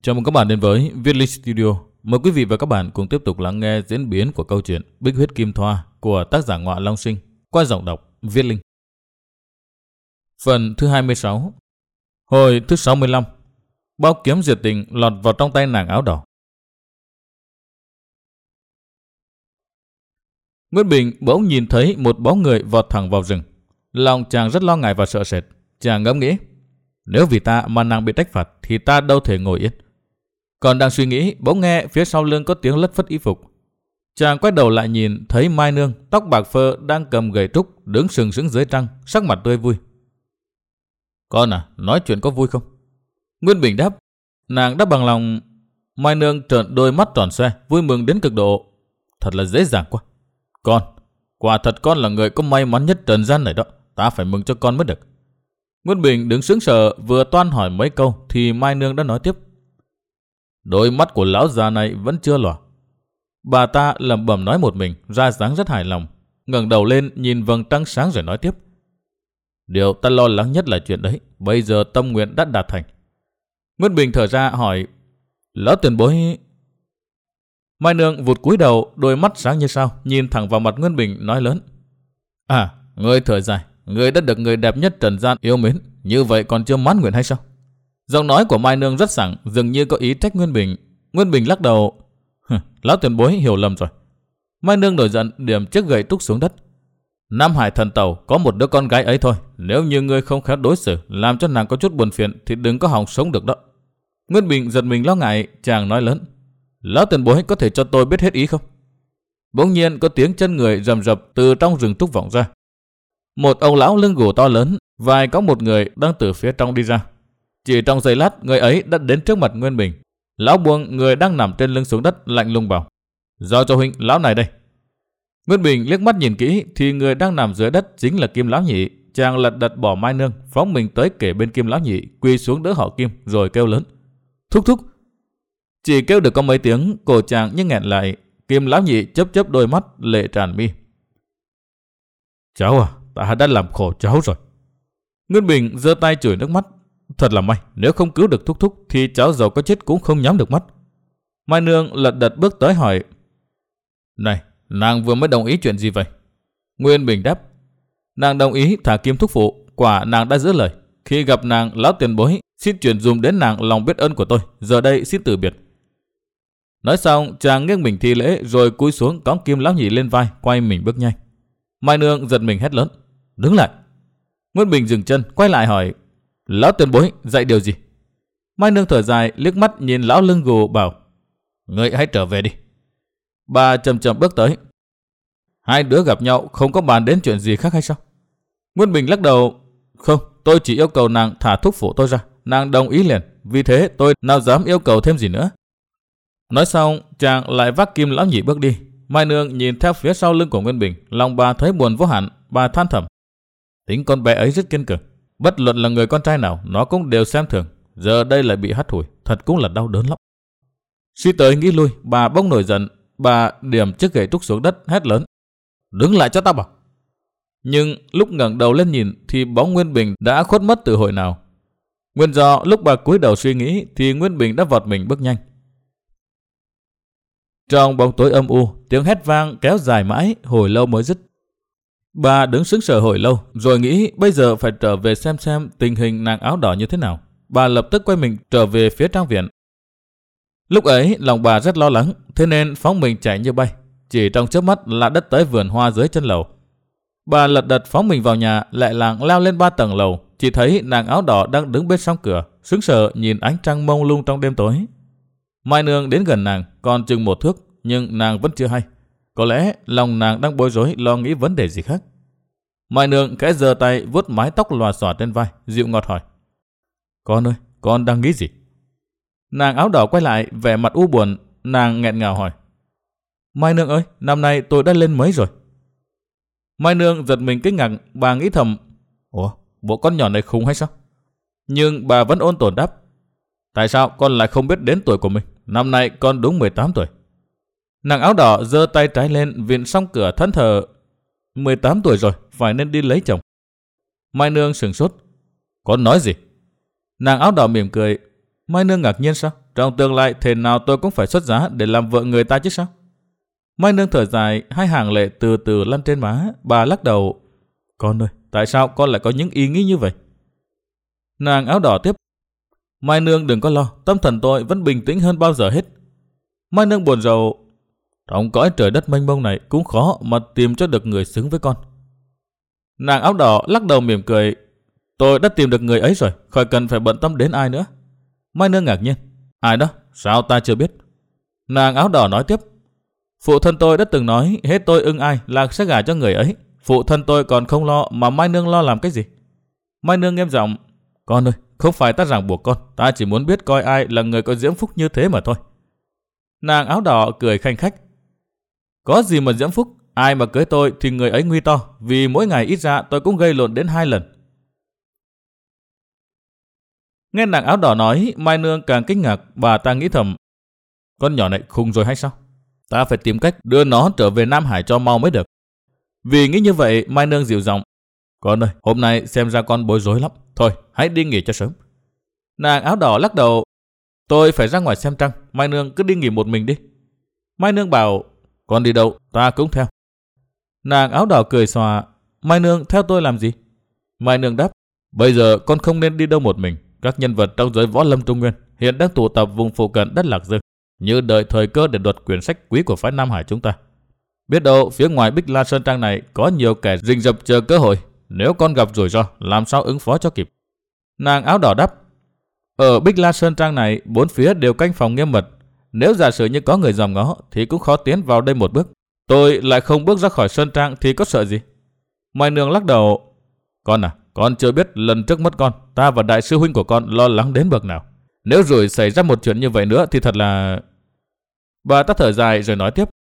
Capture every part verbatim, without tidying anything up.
Chào mừng các bạn đến với Viết Linh Studio. Mời quý vị và các bạn cùng tiếp tục lắng nghe diễn biến của câu chuyện Bích Huyết Kim Thoa của tác giả Ngọa Long Sinh qua giọng đọc Viết Linh. Phần thứ hai mươi sáu. Hồi thứ sáu mươi lăm. Bao kiếm diệt tình lọt vào trong tay nàng áo đỏ. Nguyễn Bình bỗng nhìn thấy một bóng người vọt thẳng vào rừng. Lòng chàng rất lo ngại và sợ sệt. Chàng ngẫm nghĩ, nếu vì ta mà nàng bị trách phạt thì ta đâu thể ngồi yên. Còn đang suy nghĩ, bỗng nghe phía sau lưng có tiếng lất phất y phục. Chàng quay đầu lại nhìn thấy Mai Nương tóc bạc phơ đang cầm gậy trúc đứng sừng sững dưới trăng, sắc mặt tươi vui. Con à, nói chuyện có vui không? Nguyễn Bình đáp. Nàng đáp bằng lòng. Mai Nương trợn đôi mắt tròn xoe, vui mừng đến cực độ. Thật là dễ dàng quá. Con, quả thật con là người có may mắn nhất trần gian này đó. Ta phải mừng cho con mới được. Nguyễn Bình đứng sững sờ, vừa toan hỏi mấy câu thì Mai Nương đã nói tiếp. Đôi mắt của lão già này vẫn chưa lòa. Bà ta lẩm bẩm nói một mình, ra dáng rất hài lòng, ngẩng đầu lên nhìn vầng trăng sáng rồi nói tiếp. Điều ta lo lắng nhất là chuyện đấy, bây giờ tâm nguyện đã đạt thành. Nguyễn Bình thở ra hỏi, lão tiền bối... Mai Nương vụt cúi đầu, đôi mắt sáng như sao, nhìn thẳng vào mặt Nguyễn Bình nói lớn. À, ngươi thở dài, ngươi đã được người đẹp nhất trần gian yêu mến, như vậy còn chưa mãn nguyện hay sao? Giọng nói của Mai Nương rất sảng, dường như có ý trách Nguyễn Bình. Nguyễn Bình lắc đầu. Lão tiền bối hiểu lầm rồi. Mai Nương nổi giận, điểm chiếc gậy trúc xuống đất. Nam Hải thần tàu có một đứa con gái ấy thôi, nếu như ngươi không khéo đối xử, làm cho nàng có chút buồn phiền thì đừng có hòng sống được đó. Nguyễn Bình giật mình lo ngại, chàng nói lớn. Lão tiền bối có thể cho tôi biết hết ý không? Bỗng nhiên có tiếng chân người rầm rập từ trong rừng trúc vọng ra. Một ông lão lưng gù to lớn, vai có một người đang từ phía trong đi ra. Chỉ trong giây lát, người ấy đã đến trước mặt Nguyễn Bình. Lão buông người đang nằm trên lưng xuống đất, lạnh lùng bảo. Giao cho huynh, lão này đây. Nguyễn Bình liếc mắt nhìn kỹ thì người đang nằm dưới đất chính là Kim Lão Nhị. Chàng lật đật bỏ Mai Nương, phóng mình tới kề bên Kim Lão Nhị, quỳ xuống đỡ họ Kim rồi kêu lớn. Thúc thúc. Chỉ kêu được có mấy tiếng, cổ chàng như nghẹn lại. Kim Lão Nhị chớp chớp đôi mắt, lệ tràn mi. Cháu à, ta đã làm khổ cháu rồi. Nguyễn Bình giơ tay chùi nước mắt. Thật là may, nếu không cứu được thúc thúc thì cháu giàu có chết cũng không nhắm được mắt. Mai Nương lật đật bước tới hỏi. Này, nàng vừa mới đồng ý chuyện gì vậy? Nguyễn Bình đáp. Nàng đồng ý thả Kim thúc phụ, quả nàng đã giữ lời. Khi gặp nàng, lão tiền bối xin chuyển dùm đến nàng lòng biết ơn của tôi, giờ đây xin từ biệt. Nói xong, chàng nghiêng mình thi lễ rồi cúi xuống cõng Kim Lão Nhị lên vai, quay mình bước nhanh. Mai Nương giật mình hét lớn. Đứng lại. Nguyễn Bình dừng chân, quay lại hỏi. Lão tiền bối dạy điều gì? Mai Nương thở dài, liếc mắt nhìn lão lưng gù bảo. Ngươi hãy trở về đi. Bà chậm chậm bước tới. Hai đứa gặp nhau không có bàn đến chuyện gì khác hay sao? Nguyễn Bình lắc đầu. Không, tôi chỉ yêu cầu nàng thả thúc phụ tôi ra. Nàng đồng ý liền, vì thế tôi nào dám yêu cầu thêm gì nữa. Nói xong, chàng lại vác Kim Lão Nhị bước đi. Mai Nương nhìn theo phía sau lưng của Nguyễn Bình, lòng bà thấy buồn vô hạn. Bà than thầm. Tính con bé ấy rất kiên cường. Bất luận là người con trai nào, nó cũng đều xem thường. Giờ đây lại bị hắt hủi, thật cũng là đau đớn lắm. Suy tới nghĩ lui, bà bỗng nổi giận. Bà điểm chiếc gậy trúc xuống đất, hét lớn. Đứng lại cho ta bảo. Nhưng lúc ngẩng đầu lên nhìn thì bóng Nguyễn Bình đã khuất mất từ hồi nào. Nguyên do lúc bà cúi đầu suy nghĩ thì Nguyễn Bình đã vọt mình bước nhanh. Trong bóng tối âm u, tiếng hét vang kéo dài mãi, hồi lâu mới dứt. Bà đứng sững sờ hồi lâu, rồi nghĩ bây giờ phải trở về xem xem tình hình nàng áo đỏ như thế nào. Bà lập tức quay mình trở về phía trang viện. Lúc ấy lòng bà rất lo lắng, thế nên phóng mình chạy như bay. Chỉ trong chớp mắt là đất tới vườn hoa dưới chân lầu. Bà lật đật phóng mình vào nhà, lại làng leo lên ba tầng lầu. Chỉ thấy nàng áo đỏ đang đứng bên song cửa, sững sờ nhìn ánh trăng mông lung trong đêm tối. Mai Nương đến gần nàng, còn chừng một thước, nhưng nàng vẫn chưa hay. Có lẽ lòng nàng đang bối rối lo nghĩ vấn đề gì khác. Mai Nương khẽ giơ tay vuốt mái tóc lòa xòa trên vai, dịu ngọt hỏi. Con ơi, con đang nghĩ gì? Nàng áo đỏ quay lại, vẻ mặt u buồn, nàng nghẹn ngào hỏi. Mai Nương ơi, năm nay tôi đã lên mấy rồi? Mai Nương giật mình kinh ngạc, bà nghĩ thầm. Ủa, bộ con nhỏ này khùng hay sao? Nhưng bà vẫn ôn tồn đáp. Tại sao con lại không biết đến tuổi của mình? Năm nay con đúng mười tám tuổi. Nàng áo đỏ giơ tay trái lên, viện song cửa thẫn thờ. mười tám tuổi rồi, phải nên đi lấy chồng. Mai Nương sửng sốt. Con nói gì? Nàng áo đỏ mỉm cười. Mai Nương ngạc nhiên sao? trong tương lai thế nào tôi cũng phải xuất giá để làm vợ người ta chứ sao? Mai Nương thở dài, hai hàng lệ từ từ lăn trên má. Bà lắc đầu. Con ơi, tại sao con lại có những ý nghĩ như vậy? Nàng áo đỏ tiếp. Mai Nương đừng có lo, tâm thần tôi vẫn bình tĩnh hơn bao giờ hết. Mai Nương buồn rầu. Trong cõi trời đất mênh mông này cũng khó mà tìm cho được người xứng với con. Nàng áo đỏ lắc đầu mỉm cười. Tôi đã tìm được người ấy rồi, khỏi cần phải bận tâm đến ai nữa. Mai Nương ngạc nhiên. Ai đó? Sao ta chưa biết? Nàng áo đỏ nói tiếp. Phụ thân tôi đã từng nói hết tôi ưng ai là sẽ gả cho người ấy. Phụ thân tôi còn không lo mà Mai Nương lo làm cái gì? Mai Nương nghiêm giọng. Con ơi, không phải ta ràng buộc con, ta chỉ muốn biết coi ai là người có diễm phúc như thế mà thôi. Nàng áo đỏ cười khanh khách. Có gì mà diễm phúc, ai mà cưới tôi thì người ấy nguy to, vì mỗi ngày ít ra tôi cũng gây lộn đến hai lần. Nghe nàng áo đỏ nói, Mai Nương càng kinh ngạc, bà ta nghĩ thầm. Con nhỏ này khùng rồi hay sao? Ta phải tìm cách đưa nó trở về Nam Hải cho mau mới được. Vì nghĩ như vậy, Mai Nương dịu giọng. Con ơi, hôm nay xem ra con bối rối lắm. Thôi, hãy đi nghỉ cho sớm. Nàng áo đỏ lắc đầu. Tôi phải ra ngoài xem trăng, Mai Nương cứ đi nghỉ một mình đi. Mai Nương bảo. Con đi đâu, ta cũng theo. Nàng áo đỏ cười xòa. Mai Nương theo tôi làm gì? Mai Nương đáp. Bây giờ con không nên đi đâu một mình. Các nhân vật trong giới võ lâm Trung Nguyên hiện đang tụ tập vùng phụ cận đất Lạc Dương, như đợi thời cơ để đoạt quyển sách quý của phái Nam Hải chúng ta. Biết đâu phía ngoài Bích La Sơn Trang này có nhiều kẻ rình rập chờ cơ hội. Nếu con gặp rủi ro, làm sao ứng phó cho kịp? Nàng áo đỏ đáp. Ở Bích La Sơn Trang này, bốn phía đều canh phòng nghiêm mật. Nếu giả sử như có người dòm ngó thì cũng khó tiến vào đây một bước. Tôi lại không bước ra khỏi Sơn Trang thì có sợ gì? Mai Nương lắc đầu. Con à, con chưa biết lần trước mất con, ta và đại sư huynh của con lo lắng đến bậc nào. Nếu rồi xảy ra một chuyện như vậy nữa thì thật là... Bà ta thở dài rồi nói tiếp.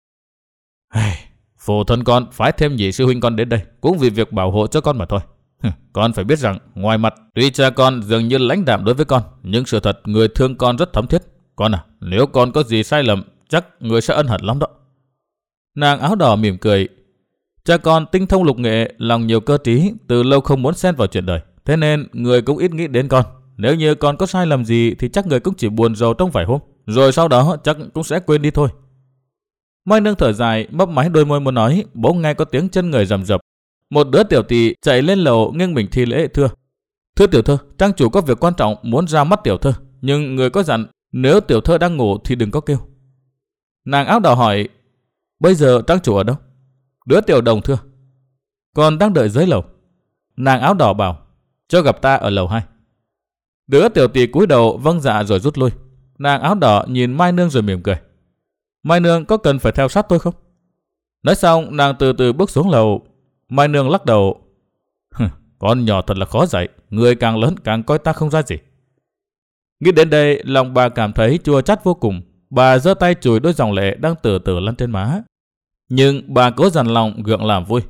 Phụ thân con phái thêm nhị sư huynh con đến đây cũng vì việc bảo hộ cho con mà thôi. Con phải biết rằng ngoài mặt tuy cha con dường như lãnh đạm đối với con, nhưng sự thật người thương con rất thấm thiết. Con à, nếu con có gì sai lầm chắc người sẽ ân hận lắm đó. Nàng áo đỏ mỉm cười. Cha con tinh thông lục nghệ, lòng nhiều cơ trí, từ lâu không muốn xen vào chuyện đời, thế nên người cũng ít nghĩ đến con. Nếu như con có sai lầm gì thì chắc người cũng chỉ buồn rầu trong vài hôm, rồi sau đó chắc cũng sẽ quên đi thôi. Mai Nương thở dài, mấp máy đôi môi muốn nói, bỗng nghe có tiếng chân người rầm rập. Một đứa tiểu tỳ chạy lên lầu nghiêng mình thi lễ thưa. Thưa tiểu thơ, trang chủ có việc quan trọng muốn ra mắt tiểu thơ, nhưng người có dặn nếu tiểu thơ đang ngủ thì đừng có kêu. Nàng áo đỏ hỏi. Bây giờ trang chủ ở đâu? Đứa tiểu đồng thưa. Còn đang đợi dưới lầu. Nàng áo đỏ bảo. Cho gặp ta ở lầu hai. Đứa tiểu tỳ cúi đầu vâng dạ rồi rút lui. Nàng áo đỏ nhìn Mai Nương rồi mỉm cười. Mai Nương có cần phải theo sát tôi không? Nói xong nàng từ từ bước xuống lầu. Mai Nương lắc đầu. Con nhỏ thật là khó dạy, người càng lớn càng coi ta không ra gì. Nghĩ đến đây lòng bà cảm thấy chua chát vô cùng. Bà giơ tay chùi đôi dòng lệ đang từ từ lăn trên má. Nhưng bà cố dằn lòng gượng làm vui.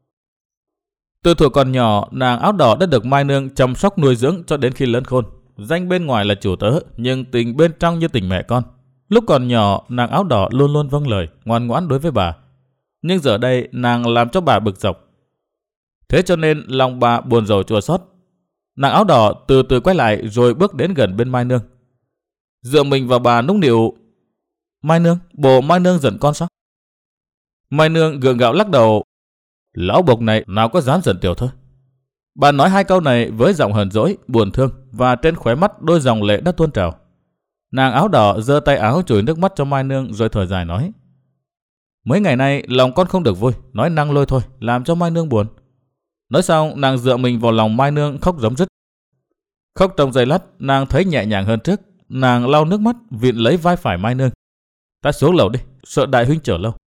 Từ thuở còn nhỏ, nàng áo đỏ đã được Mai Nương chăm sóc nuôi dưỡng cho đến khi lớn khôn. Danh bên ngoài là chủ tớ, nhưng tình bên trong như tình mẹ con. Lúc còn nhỏ, nàng áo đỏ luôn luôn vâng lời, ngoan ngoãn đối với bà. Nhưng giờ đây, nàng làm cho bà bực dọc. Thế cho nên lòng bà buồn rầu chua xót. Nàng áo đỏ từ từ quay lại rồi bước đến gần bên Mai Nương. Dựa mình vào bà nũng nịu. Mai Nương, bộ Mai Nương giận con sao? Mai Nương gượng gạo lắc đầu. Lão bộc này nào có dám giận tiểu thơ. Bà nói hai câu này với giọng hờn dỗi, buồn thương, và trên khóe mắt đôi dòng lệ đã tuôn trào. Nàng áo đỏ giơ tay áo chùi nước mắt cho Mai Nương rồi thở dài nói. Mấy ngày nay lòng con không được vui, nói năng lôi thôi, làm cho Mai Nương buồn. Nói xong nàng dựa mình vào lòng Mai Nương khóc rống rứt. Khóc trong giây lát nàng thấy nhẹ nhàng hơn trước. Nàng lau nước mắt vịn lấy vai phải Mai Nương. Ta xuống lầu đi, sợ đại huynh chờ lâu.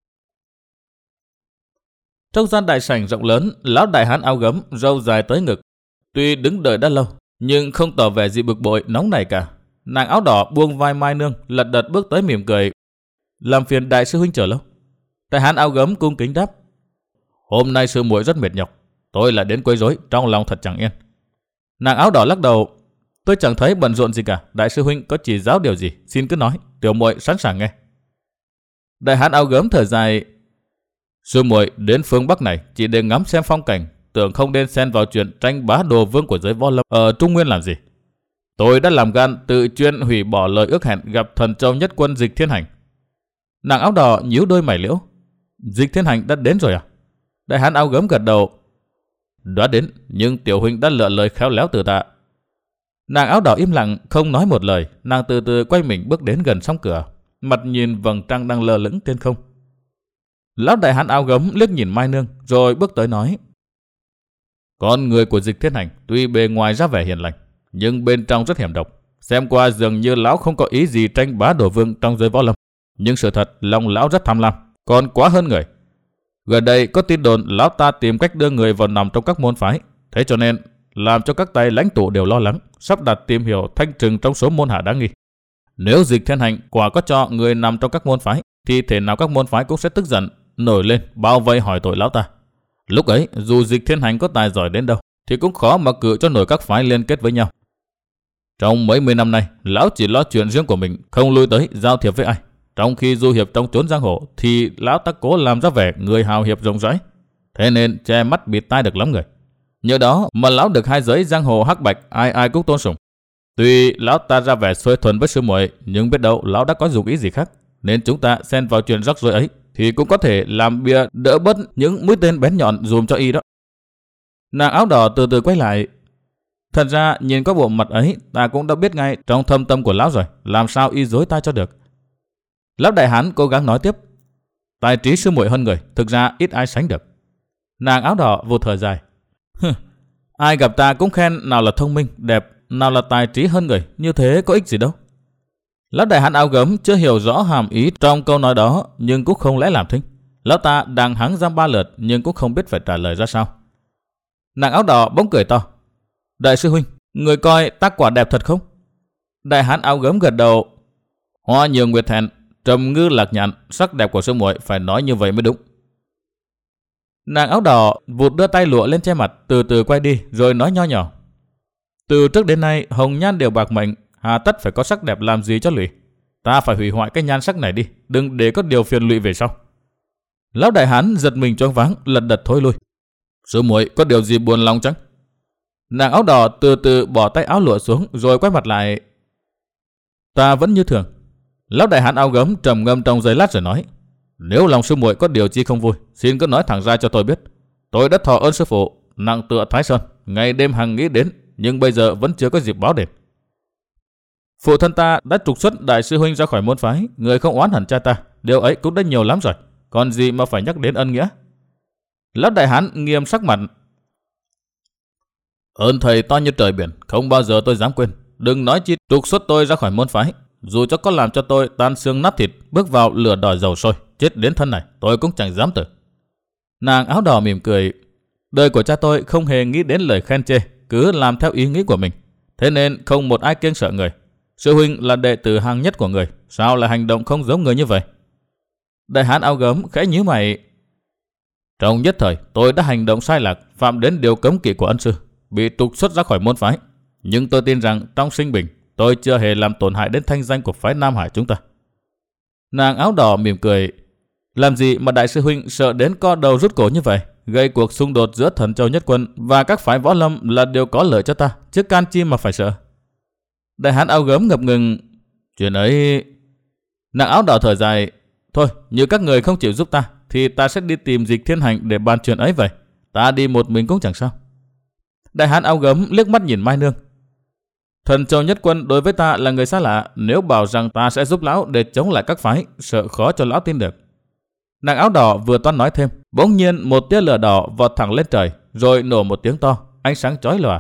Trong gian đại sảnh rộng lớn, lão đại hán áo gấm, râu dài tới ngực. Tuy đứng đợi đã lâu, nhưng không tỏ vẻ gì bực bội, nóng nảy cả. Nàng áo đỏ buông vai Mai Nương, lật đật bước tới mỉm cười. Làm phiền đại sư huynh chờ lâu. Đại hán áo gấm cung kính đáp. Hôm nay sư muội rất mệt nhọc, tôi lại đến quấy rối, trong lòng thật chẳng yên. Nàng áo đỏ lắc đầu. Tôi chẳng thấy bận rộn gì cả, đại sư huynh có chỉ giáo điều gì, xin cứ nói, tiểu muội sẵn sàng nghe. Đại hán áo gấm thở dài. Sư muội đến phương Bắc này chỉ để ngắm xem phong cảnh, tưởng không nên xen vào chuyện tranh bá đồ vương của giới võ lâm ở Trung Nguyên làm gì. Tôi đã làm gan tự chuyên hủy bỏ lời ước hẹn gặp thần châu nhất quân Dịch Thiên Hành. Nàng áo đỏ nhíu đôi mày liễu. Dịch Thiên Hành đã đến rồi à? Đại hán áo gấm gật đầu. Đã đến, nhưng tiểu huynh đã lựa lời khéo léo từ ta. Nàng áo đỏ im lặng, không nói một lời. Nàng từ từ quay mình bước đến gần song cửa, mặt nhìn vầng trăng đang lơ lửng trên không. Lão đại hán áo gấm liếc nhìn Mai Nương, rồi bước tới nói: Con người của Dịch Thiên Hành tuy bề ngoài ra vẻ hiền lành, nhưng bên trong rất hiểm độc. Xem qua dường như lão không có ý gì tranh bá đổ vương trong giới võ lâm, nhưng sự thật lòng lão rất tham lam, còn quá hơn người. Gần đây có tin đồn lão ta tìm cách đưa người vào nằm trong các môn phái, thế cho nên làm cho các tay lãnh tụ đều lo lắng, sắp đặt tìm hiểu thanh trừng trong số môn hạ đáng nghi. Nếu Dịch Thiên Hành quả có cho người nằm trong các môn phái, thì thể nào các môn phái cũng sẽ tức giận, nổi lên bao vây hỏi tội lão ta. Lúc ấy dù Dịch Thiên Hành có tài giỏi đến đâu, thì cũng khó mà cự cho nổi các phái liên kết với nhau. Trong mấy mươi năm nay, lão chỉ lo chuyện riêng của mình, không lui tới giao thiệp với ai. Trong khi du hiệp trong chốn giang hồ, thì lão ta cố làm ra vẻ người hào hiệp rộng rãi, thế nên che mắt bịt tai được lắm người. Nhờ đó mà lão được hai giới giang hồ hắc bạch ai ai cũng tôn sùng. Tuy lão ta ra vẻ xuôi thuần với sư muội, nhưng biết đâu lão đã có dụng ý gì khác, nên chúng ta xen vào chuyện rắc rối ấy thì cũng có thể làm bia đỡ bớt những mũi tên bén nhọn dùm cho y đó. Nàng áo đỏ từ từ quay lại. Thật ra nhìn có bộ mặt ấy, ta cũng đã biết ngay trong thâm tâm của lão rồi, làm sao y dối ta cho được. Lão đại hán cố gắng nói tiếp: Tài trí sư muội hơn người, thực ra ít ai sánh được. Nàng áo đỏ vụt thở dài: Ai gặp ta cũng khen nào là thông minh, đẹp, nào là tài trí hơn người, như thế có ích gì đâu. Lão đại hán áo gấm chưa hiểu rõ hàm ý trong câu nói đó, nhưng cũng không lẽ làm thinh. Lão ta đang hắng giam ba lượt, nhưng cũng không biết phải trả lời ra sao. Nàng áo đỏ bỗng cười to: Đại sư huynh, người coi ta quả đẹp thật không? Đại hán áo gấm gật đầu: Hoa nhiều nguyệt thẹn, trầm ngư lạc nhạn, sắc đẹp của sư muội phải nói như vậy mới đúng. Nàng áo đỏ vụt đưa tay lụa lên che mặt, từ từ quay đi, rồi nói nho nhỏ: Từ trước đến nay hồng nhan đều bạc mệnh, hà tất phải có sắc đẹp làm gì cho lụy. Ta phải hủy hoại cái nhan sắc này đi, đừng để có điều phiền lụy về sau. Lão đại hán giật mình choáng váng, lật đật thối lui. Sư muội có điều gì buồn lòng chăng? Nàng áo đỏ từ từ bỏ tay áo lụa xuống, rồi quay mặt lại. Ta vẫn như thường. Lão đại hán áo gấm trầm ngâm trong giây lát rồi nói: Nếu lòng sư muội có điều chi không vui, xin cứ nói thẳng ra cho tôi biết. Tôi đã thọ ơn sư phụ, nặng tựa Thái Sơn, ngày đêm hằng nghĩ đến, nhưng bây giờ vẫn chưa có dịp báo đền. Phụ thân ta đã trục xuất đại sư huynh ra khỏi môn phái, người không oán hận cha ta, điều ấy cũng đã nhiều lắm rồi, còn gì mà phải nhắc đến ân nghĩa. Lão đại hán nghiêm sắc mặt: Ơn thầy to như trời biển, không bao giờ tôi dám quên. Đừng nói chi trục xuất tôi ra khỏi môn phái, dù cho có làm cho tôi tan xương nát thịt, bước vào lửa đỏ dầu sôi, chết đến thân này, tôi cũng chẳng dám từ. Nàng áo đỏ mỉm cười: Đời của cha tôi không hề nghĩ đến lời khen chê, cứ làm theo ý nghĩ của mình, thế nên không một ai kiêng sợ người. Sư huynh là đệ tử hàng nhất của người, sao lại hành động không giống người như vậy? Đại hán áo gấm khẽ nhíu mày: Trong nhất thời tôi đã hành động sai lạc, phạm đến điều cấm kỵ của ân sư, bị trục xuất ra khỏi môn phái. Nhưng tôi tin rằng trong sinh bình, tôi chưa hề làm tổn hại đến thanh danh của phái Nam Hải chúng ta. Nàng áo đỏ mỉm cười: Làm gì mà đại sư huynh sợ đến co đầu rút cổ như vậy? Gây cuộc xung đột giữa thần châu nhất quân và các phái võ lâm là điều có lợi cho ta, chứ can chi mà phải sợ. Đại hán áo gấm ngập ngừng: Chuyện ấy... Nàng áo đỏ thở dài: Thôi, như các người không chịu giúp ta, thì ta sẽ đi tìm Dịch Thiên Hành để bàn chuyện ấy vậy. Ta đi một mình cũng chẳng sao. Đại hán áo gấm liếc mắt nhìn Mai Nương: Thần châu nhất quân đối với ta là người xa lạ, nếu bảo rằng ta sẽ giúp lão để chống lại các phái, sợ khó cho lão tin được. Nàng áo đỏ vừa toan nói thêm, bỗng nhiên một tia lửa đỏ vọt thẳng lên trời, rồi nổ một tiếng to, ánh sáng chói lòa.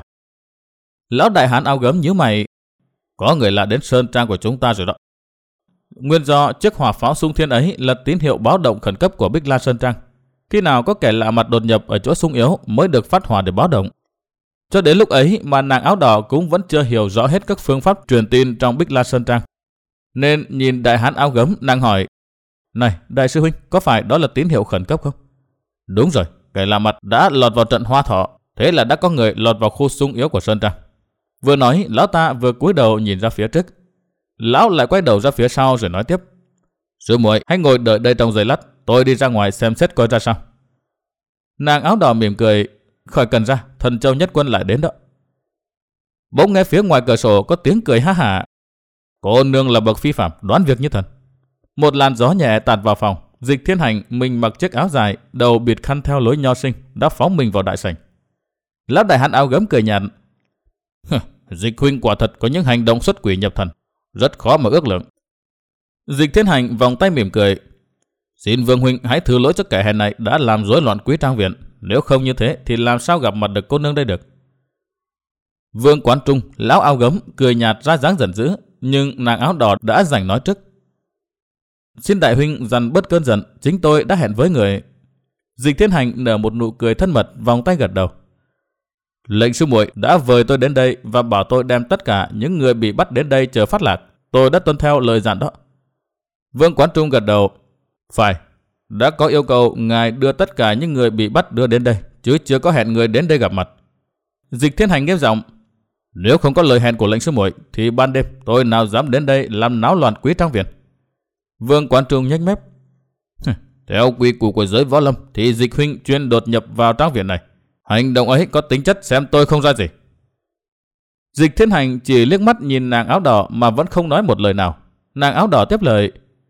Lão đại hán áo gấm nhíu mày: Có người lạ đến sơn trang của chúng ta rồi đó. Nguyên do chiếc hỏa pháo xung thiên ấy là tín hiệu báo động khẩn cấp của Bích La Sơn Trang. Khi nào có kẻ lạ mặt đột nhập ở chỗ sung yếu mới được phát hỏa để báo động. Cho đến lúc ấy mà nàng áo đỏ cũng vẫn chưa hiểu rõ hết các phương pháp truyền tin trong Bích La Sơn Trang. Nên nhìn đại hán áo gấm, nàng hỏi: Này đại sư huynh, có phải đó là tín hiệu khẩn cấp không? Đúng rồi, kẻ lạ mặt đã lọt vào trận Hoa Thọ, thế là đã có người lọt vào khu sung yếu của Sơn Trang. Vừa nói, lão ta vừa cúi đầu nhìn ra phía trước. Lão lại quay đầu ra phía sau rồi nói tiếp: Sư muội hãy ngồi đợi đây trong giây lát, tôi đi ra ngoài xem xét coi ra sao. Nàng áo đỏ mỉm cười: Khỏi cần ra, thần châu nhất quân lại đến đó. Bỗng nghe phía ngoài cửa sổ có tiếng cười ha hả. Cô nương là bậc phi phạm, đoán việc như thần. Một làn gió nhẹ tạt vào phòng. Dịch Thiên Hành mình mặc chiếc áo dài, đầu bịt khăn theo lối nho sinh, đã phóng mình vào đại sảnh. Lão đại hán áo gấm cười nhạt. Dịch huynh quả thật có những hành động xuất quỷ nhập thần, rất khó mà ước lượng. Dịch Thiên Hành vòng tay mỉm cười. Xin Vương huynh hãy thứ lỗi cho kẻ hèn này đã làm rối loạn Quý Trang viện. Nếu không như thế thì làm sao gặp mặt được cô nương đây được. Vương Quán Trung, lão áo gấm cười nhạt ra dáng giận dữ, nhưng nàng áo đỏ đã giành nói trước. Xin đại huynh dằn bớt cơn giận, chính tôi đã hẹn với người. Dịch Thiên Hành nở một nụ cười thân mật, vòng tay gật đầu. Lệnh sư muội đã vời tôi đến đây và bảo tôi đem tất cả những người bị bắt đến đây chờ phát lạc. Tôi đã tuân theo lời dặn đó. Vương Quán Trung gật đầu. Phải, đã có yêu cầu ngài đưa tất cả những người bị bắt đưa đến đây, chứ chưa có hẹn người đến đây gặp mặt. Dịch Thiên Hành nghiêm giọng. Nếu không có lời hẹn của lệnh sư muội thì ban đêm tôi nào dám đến đây làm náo loạn Quý Trang viện. Vương Quán Trung nhếch mép. Theo quy củ của giới võ lâm thì Dịch huynh chuyên đột nhập vào trang viện này. Hành động ấy có tính chất xem tôi không ra gì. Dịch Thiên Hành chỉ liếc mắt nhìn nàng áo đỏ mà vẫn không nói một lời nào. Nàng áo đỏ tiếp lời.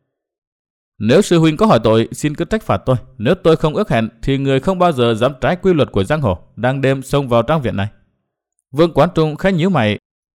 Nếu sư huynh có hỏi tội, xin cứ trách phạt tôi. Nếu tôi không ước hẹn thì người không bao giờ dám trái quy luật của giang hồ, đang đêm xông vào trang viện này. Vương Quán Trung khẽ nhíu mày.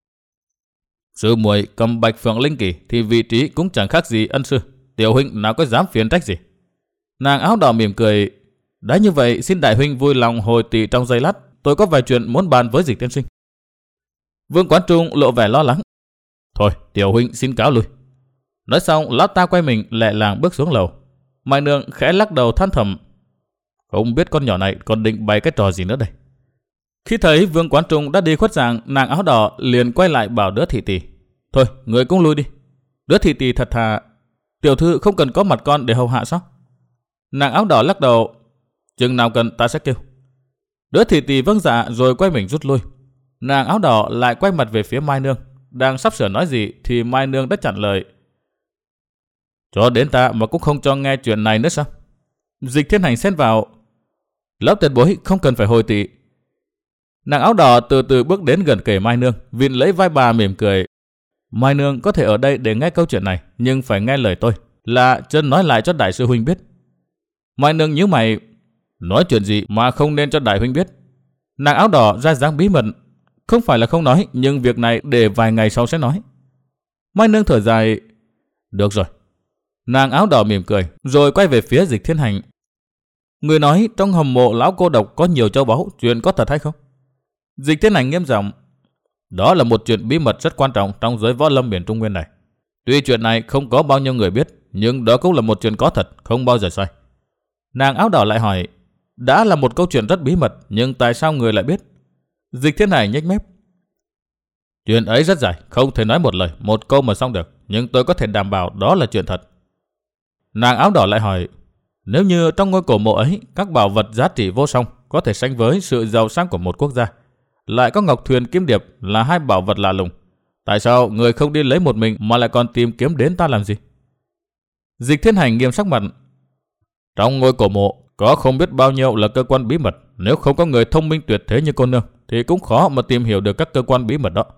Sư muội cầm bạch phượng linh kỳ thì vị trí cũng chẳng khác gì ân sư. Tiểu huynh nào có dám phiền trách gì. Nàng áo đỏ mỉm cười. Đã như vậy xin đại huynh vui lòng hồi tị trong giây lát. Tôi có vài chuyện muốn bàn với Dịch tiên sinh. Vương Quán Trung lộ vẻ lo lắng. Thôi tiểu huynh xin cáo lui. Nói xong lão ta quay mình lẹ làng bước xuống lầu. Mai Nương khẽ lắc đầu than thầm. Không biết con nhỏ này còn định bày cái trò gì nữa đây. Khi thấy Vương Quán Trung đã đi khuất dạng, nàng áo đỏ liền quay lại bảo đứa thị tỷ. Thôi người cũng lui đi. Đứa thị tỷ thật thà. Tiểu thư không cần có mặt con để hầu hạ sao? Nàng áo đỏ lắc đầu. Chừng nào cần ta sẽ kêu. Đứa thị tỷ vâng dạ rồi quay mình rút lui. Nàng áo đỏ lại quay mặt về phía Mai Nương. Đang sắp sửa nói gì thì Mai Nương đã chặn lời. Cho đến ta mà cũng không cho nghe chuyện này nữa sao? Dịch Thiên Hành xen vào. Lão tiền bối không cần phải hồi tị. Nàng áo đỏ từ từ bước đến gần kề Mai Nương, vịn lấy vai bà mỉm cười. Mai Nương có thể ở đây để nghe câu chuyện này, nhưng phải nghe lời tôi, là chân nói lại cho đại sư huynh biết. Mai Nương nhíu mày. Nói chuyện gì mà không nên cho đại huynh biết? Nàng áo đỏ ra dáng bí mật. Không phải là không nói, nhưng việc này để vài ngày sau sẽ nói. Mai Nương thở dài. Được rồi. Nàng áo đỏ mỉm cười, rồi quay về phía Dịch Thiên Hành. Người nói trong hầm mộ lão cô độc có nhiều châu báu, chuyện có thật hay không? Dịch Thiên Hành nghiêm giọng. Đó là một chuyện bí mật rất quan trọng trong giới võ lâm miền Trung Nguyên này. Tuy chuyện này không có bao nhiêu người biết, nhưng đó cũng là một chuyện có thật, không bao giờ sai. Nàng áo đỏ lại hỏi. Đã là một câu chuyện rất bí mật, nhưng tại sao người lại biết? Dịch Thiên Hành nhếch mép. Chuyện ấy rất dài, không thể nói một lời, một câu mà xong được, nhưng tôi có thể đảm bảo đó là chuyện thật. Nàng áo đỏ lại hỏi. Nếu như trong ngôi cổ mộ ấy, các bảo vật giá trị vô song có thể sánh với sự giàu sang của một quốc gia, lại có ngọc thuyền kim điệp là hai bảo vật lạ lùng, tại sao người không đi lấy một mình mà lại còn tìm kiếm đến ta làm gì? Dịch Thiên Hành nghiêm sắc mặt. Trong ngôi cổ mộ có không biết bao nhiêu là cơ quan bí mật, nếu không có người thông minh tuyệt thế như cô nương thì cũng khó mà tìm hiểu được các cơ quan bí mật đó.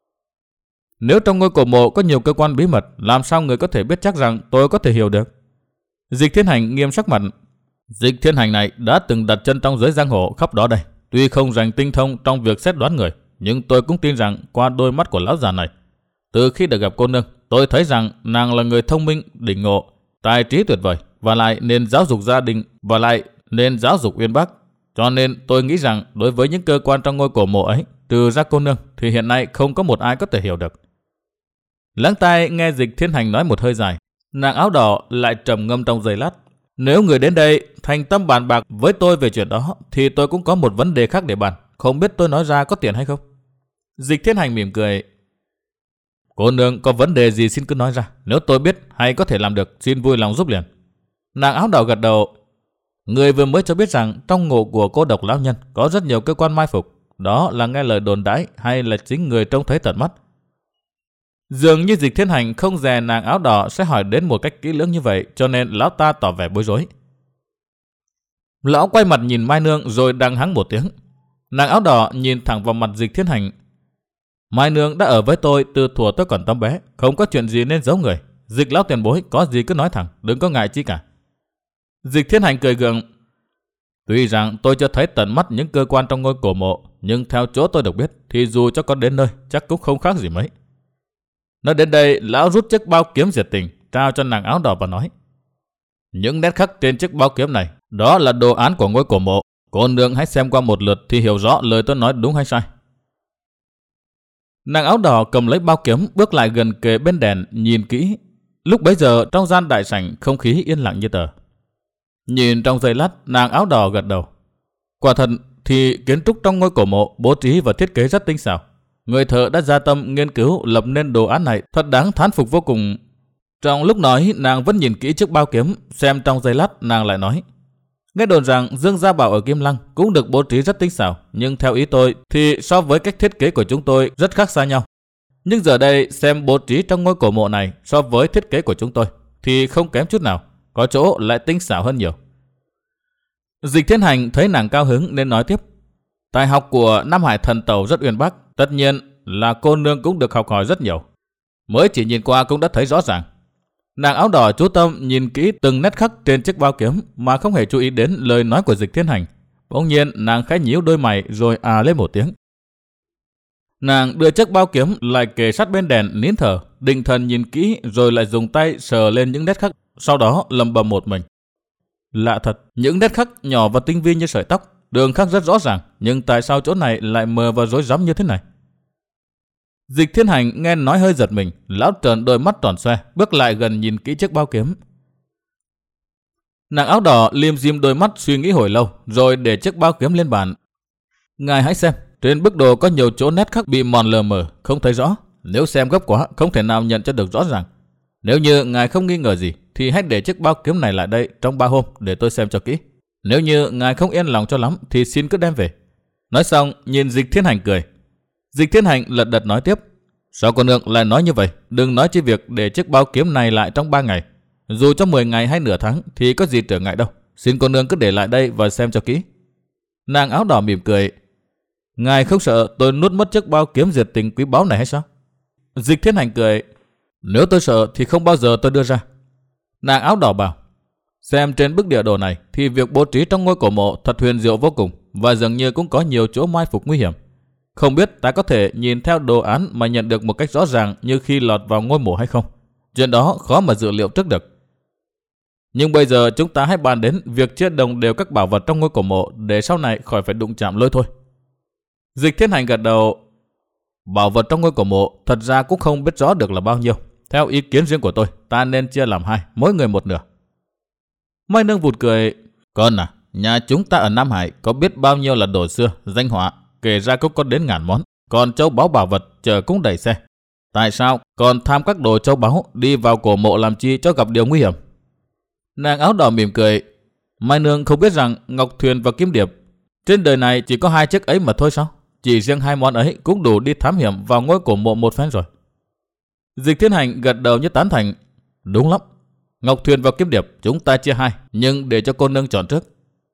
Nếu trong ngôi cổ mộ có nhiều cơ quan bí mật, làm sao người có thể biết chắc rằng tôi có thể hiểu được? Dịch Thiên Hành nghiêm sắc mặt. Dịch Thiên Hành này đã từng đặt chân trong giới giang hồ khắp đó đây. Tuy không rành tinh thông trong việc xét đoán người, nhưng tôi cũng tin rằng qua đôi mắt của lão già này, từ khi được gặp cô nương, tôi thấy rằng nàng là người thông minh, đỉnh ngộ, tài trí tuyệt vời, và lại nên giáo dục gia đình, và lại nên giáo dục uyên bác. Cho nên tôi nghĩ rằng đối với những cơ quan trong ngôi cổ mộ ấy, trừ ra cô nương, thì hiện nay không có một ai có thể hiểu được. Lắng tai nghe Dịch Thiên Hành nói một hơi dài, nàng áo đỏ lại trầm ngâm trong giây lát. Nếu người đến đây thành tâm bàn bạc với tôi về chuyện đó, thì tôi cũng có một vấn đề khác để bàn. Không biết tôi nói ra có tiền hay không? Dịch Thiên Hành mỉm cười. Cô nương có vấn đề gì xin cứ nói ra. Nếu tôi biết hay có thể làm được, xin vui lòng giúp liền. Nàng áo đỏ gật đầu. Người vừa mới cho biết rằng trong ngộ của cô độc lão nhân có rất nhiều cơ quan mai phục. Đó là nghe lời đồn đãi hay là chính người trông thấy tận mắt? Dường như Dịch Thiên Hành không dè nàng áo đỏ sẽ hỏi đến một cách kỹ lưỡng như vậy, cho nên lão ta tỏ vẻ bối rối. Lão quay mặt nhìn Mai Nương rồi đằng hắng một tiếng. Nàng áo đỏ nhìn thẳng vào mặt Dịch Thiên Hành. Mai nương đã ở với tôi từ thuở tôi còn tấm bé, không có chuyện gì nên giấu người. Dịch lão tiền bối có gì cứ nói thẳng, đừng có ngại chi cả. Dịch Thiên Hành cười gượng. Tuy rằng tôi chưa thấy tận mắt những cơ quan trong ngôi cổ mộ, nhưng theo chỗ tôi được biết thì dù cho có đến nơi chắc cũng không khác gì mấy. Nói đến đây, lão rút chiếc bao kiếm diệt tình trao cho nàng áo đỏ và nói: những nét khắc trên chiếc bao kiếm này, đó là đồ án của ngôi cổ mộ. Cô nương hãy xem qua một lượt thì hiểu rõ lời tôi nói đúng hay sai. Nàng áo đỏ cầm lấy bao kiếm, bước lại gần kề bên đèn nhìn kỹ. Lúc bấy giờ trong gian đại sảnh không khí yên lặng như tờ. Nhìn trong giây lát, nàng áo đỏ gật đầu. Quả thật thì kiến trúc trong ngôi cổ mộ bố trí và thiết kế rất tinh xảo. Người thợ đã gia tâm nghiên cứu lập nên đồ án này, thật đáng thán phục vô cùng. Trong lúc nói, nàng vẫn nhìn kỹ chiếc bao kiếm, xem trong giây lát nàng lại nói: nghe đồn rằng Dương Gia Bảo ở Kim Lăng cũng được bố trí rất tinh xảo, nhưng theo ý tôi thì so với cách thiết kế của chúng tôi rất khác xa nhau. Nhưng giờ đây xem bố trí trong ngôi cổ mộ này so với thiết kế của chúng tôi thì không kém chút nào, có chỗ lại tinh xảo hơn nhiều. Dịch Thiên Hành thấy nàng cao hứng nên nói tiếp: tài học của Nam Hải Thần Tẩu rất uyên bác, tất nhiên là cô nương cũng được học hỏi rất nhiều. Mới chỉ nhìn qua cũng đã thấy rõ ràng. Nàng áo đỏ chú tâm nhìn kỹ từng nét khắc trên chiếc bao kiếm mà không hề chú ý đến lời nói của Dịch Thiên Hành. Bỗng nhiên nàng khẽ nhíu đôi mày rồi à lên một tiếng. Nàng đưa chiếc bao kiếm lại kề sát bên đèn nín thở, định thần nhìn kỹ rồi lại dùng tay sờ lên những nét khắc, sau đó lẩm bẩm một mình: lạ thật, những nét khắc nhỏ và tinh vi như sợi tóc, đường khắc rất rõ ràng, nhưng tại sao chỗ này lại mờ và rối rắm như thế này? Dịch Thiên Hành nghe nói hơi giật mình, lão trợn đôi mắt tròn xoe, bước lại gần nhìn kỹ chiếc bao kiếm. Nàng áo đỏ liêm diêm đôi mắt suy nghĩ hồi lâu, rồi để chiếc bao kiếm lên bàn. Ngài hãy xem, trên bức đồ có nhiều chỗ nét khắc bị mòn lờ mờ, không thấy rõ. Nếu xem gấp quá, không thể nào nhận cho được rõ ràng. Nếu như ngài không nghi ngờ gì, thì hãy để chiếc bao kiếm này lại đây trong ba hôm để tôi xem cho kỹ. Nếu như ngài không yên lòng cho lắm, thì xin cứ đem về. Nói xong, nhìn Dịch Thiên Hành cười. Dịch Thiên Hành lật đật nói tiếp: sao cô nương lại nói như vậy? Đừng nói chi việc để chiếc bao kiếm này lại trong ba ngày. Dù cho mười ngày hay nửa tháng thì có gì trở ngại đâu. Xin cô nương cứ để lại đây và xem cho kỹ. Nàng áo đỏ mỉm cười: ngài không sợ tôi nuốt mất chiếc bao kiếm diệt tình quý báu này hay sao? Dịch Thiên Hành cười: nếu tôi sợ thì không bao giờ tôi đưa ra. Nàng áo đỏ bảo: xem trên bức địa đồ này thì việc bố trí trong ngôi cổ mộ thật huyền diệu vô cùng, và dường như cũng có nhiều chỗ mai phục nguy hiểm. Không biết ta có thể nhìn theo đồ án mà nhận được một cách rõ ràng như khi lọt vào ngôi mộ hay không? Chuyện đó khó mà dự liệu trước được. Nhưng bây giờ chúng ta hãy bàn đến việc chia đồng đều các bảo vật trong ngôi cổ mộ để sau này khỏi phải đụng chạm lôi thôi. Dịch Thiên Hành gật đầu. Bảo vật trong ngôi cổ mộ thật ra cũng không biết rõ được là bao nhiêu. Theo ý kiến riêng của tôi, ta nên chia làm hai, mỗi người một nửa. Mai Nương vụt cười: con à, nhà chúng ta ở Nam Hải có biết bao nhiêu là đồ xưa, danh họa, kể ra cũng có đến ngàn món, còn châu báu bảo vật chờ cũng đầy xe. Tại sao còn tham các đồ châu báu đi vào cổ mộ làm chi cho gặp điều nguy hiểm? Nàng áo đỏ mỉm cười: Mai Nương không biết rằng ngọc thuyền và kim điệp trên đời này chỉ có hai chiếc ấy mà thôi sao? Chỉ riêng hai món ấy cũng đủ đi thám hiểm vào ngôi cổ mộ một phen rồi. Dịch Thiên Hành gật đầu như tán thành: đúng lắm, ngọc thuyền và kim điệp chúng ta chia hai, nhưng để cho cô nương chọn trước.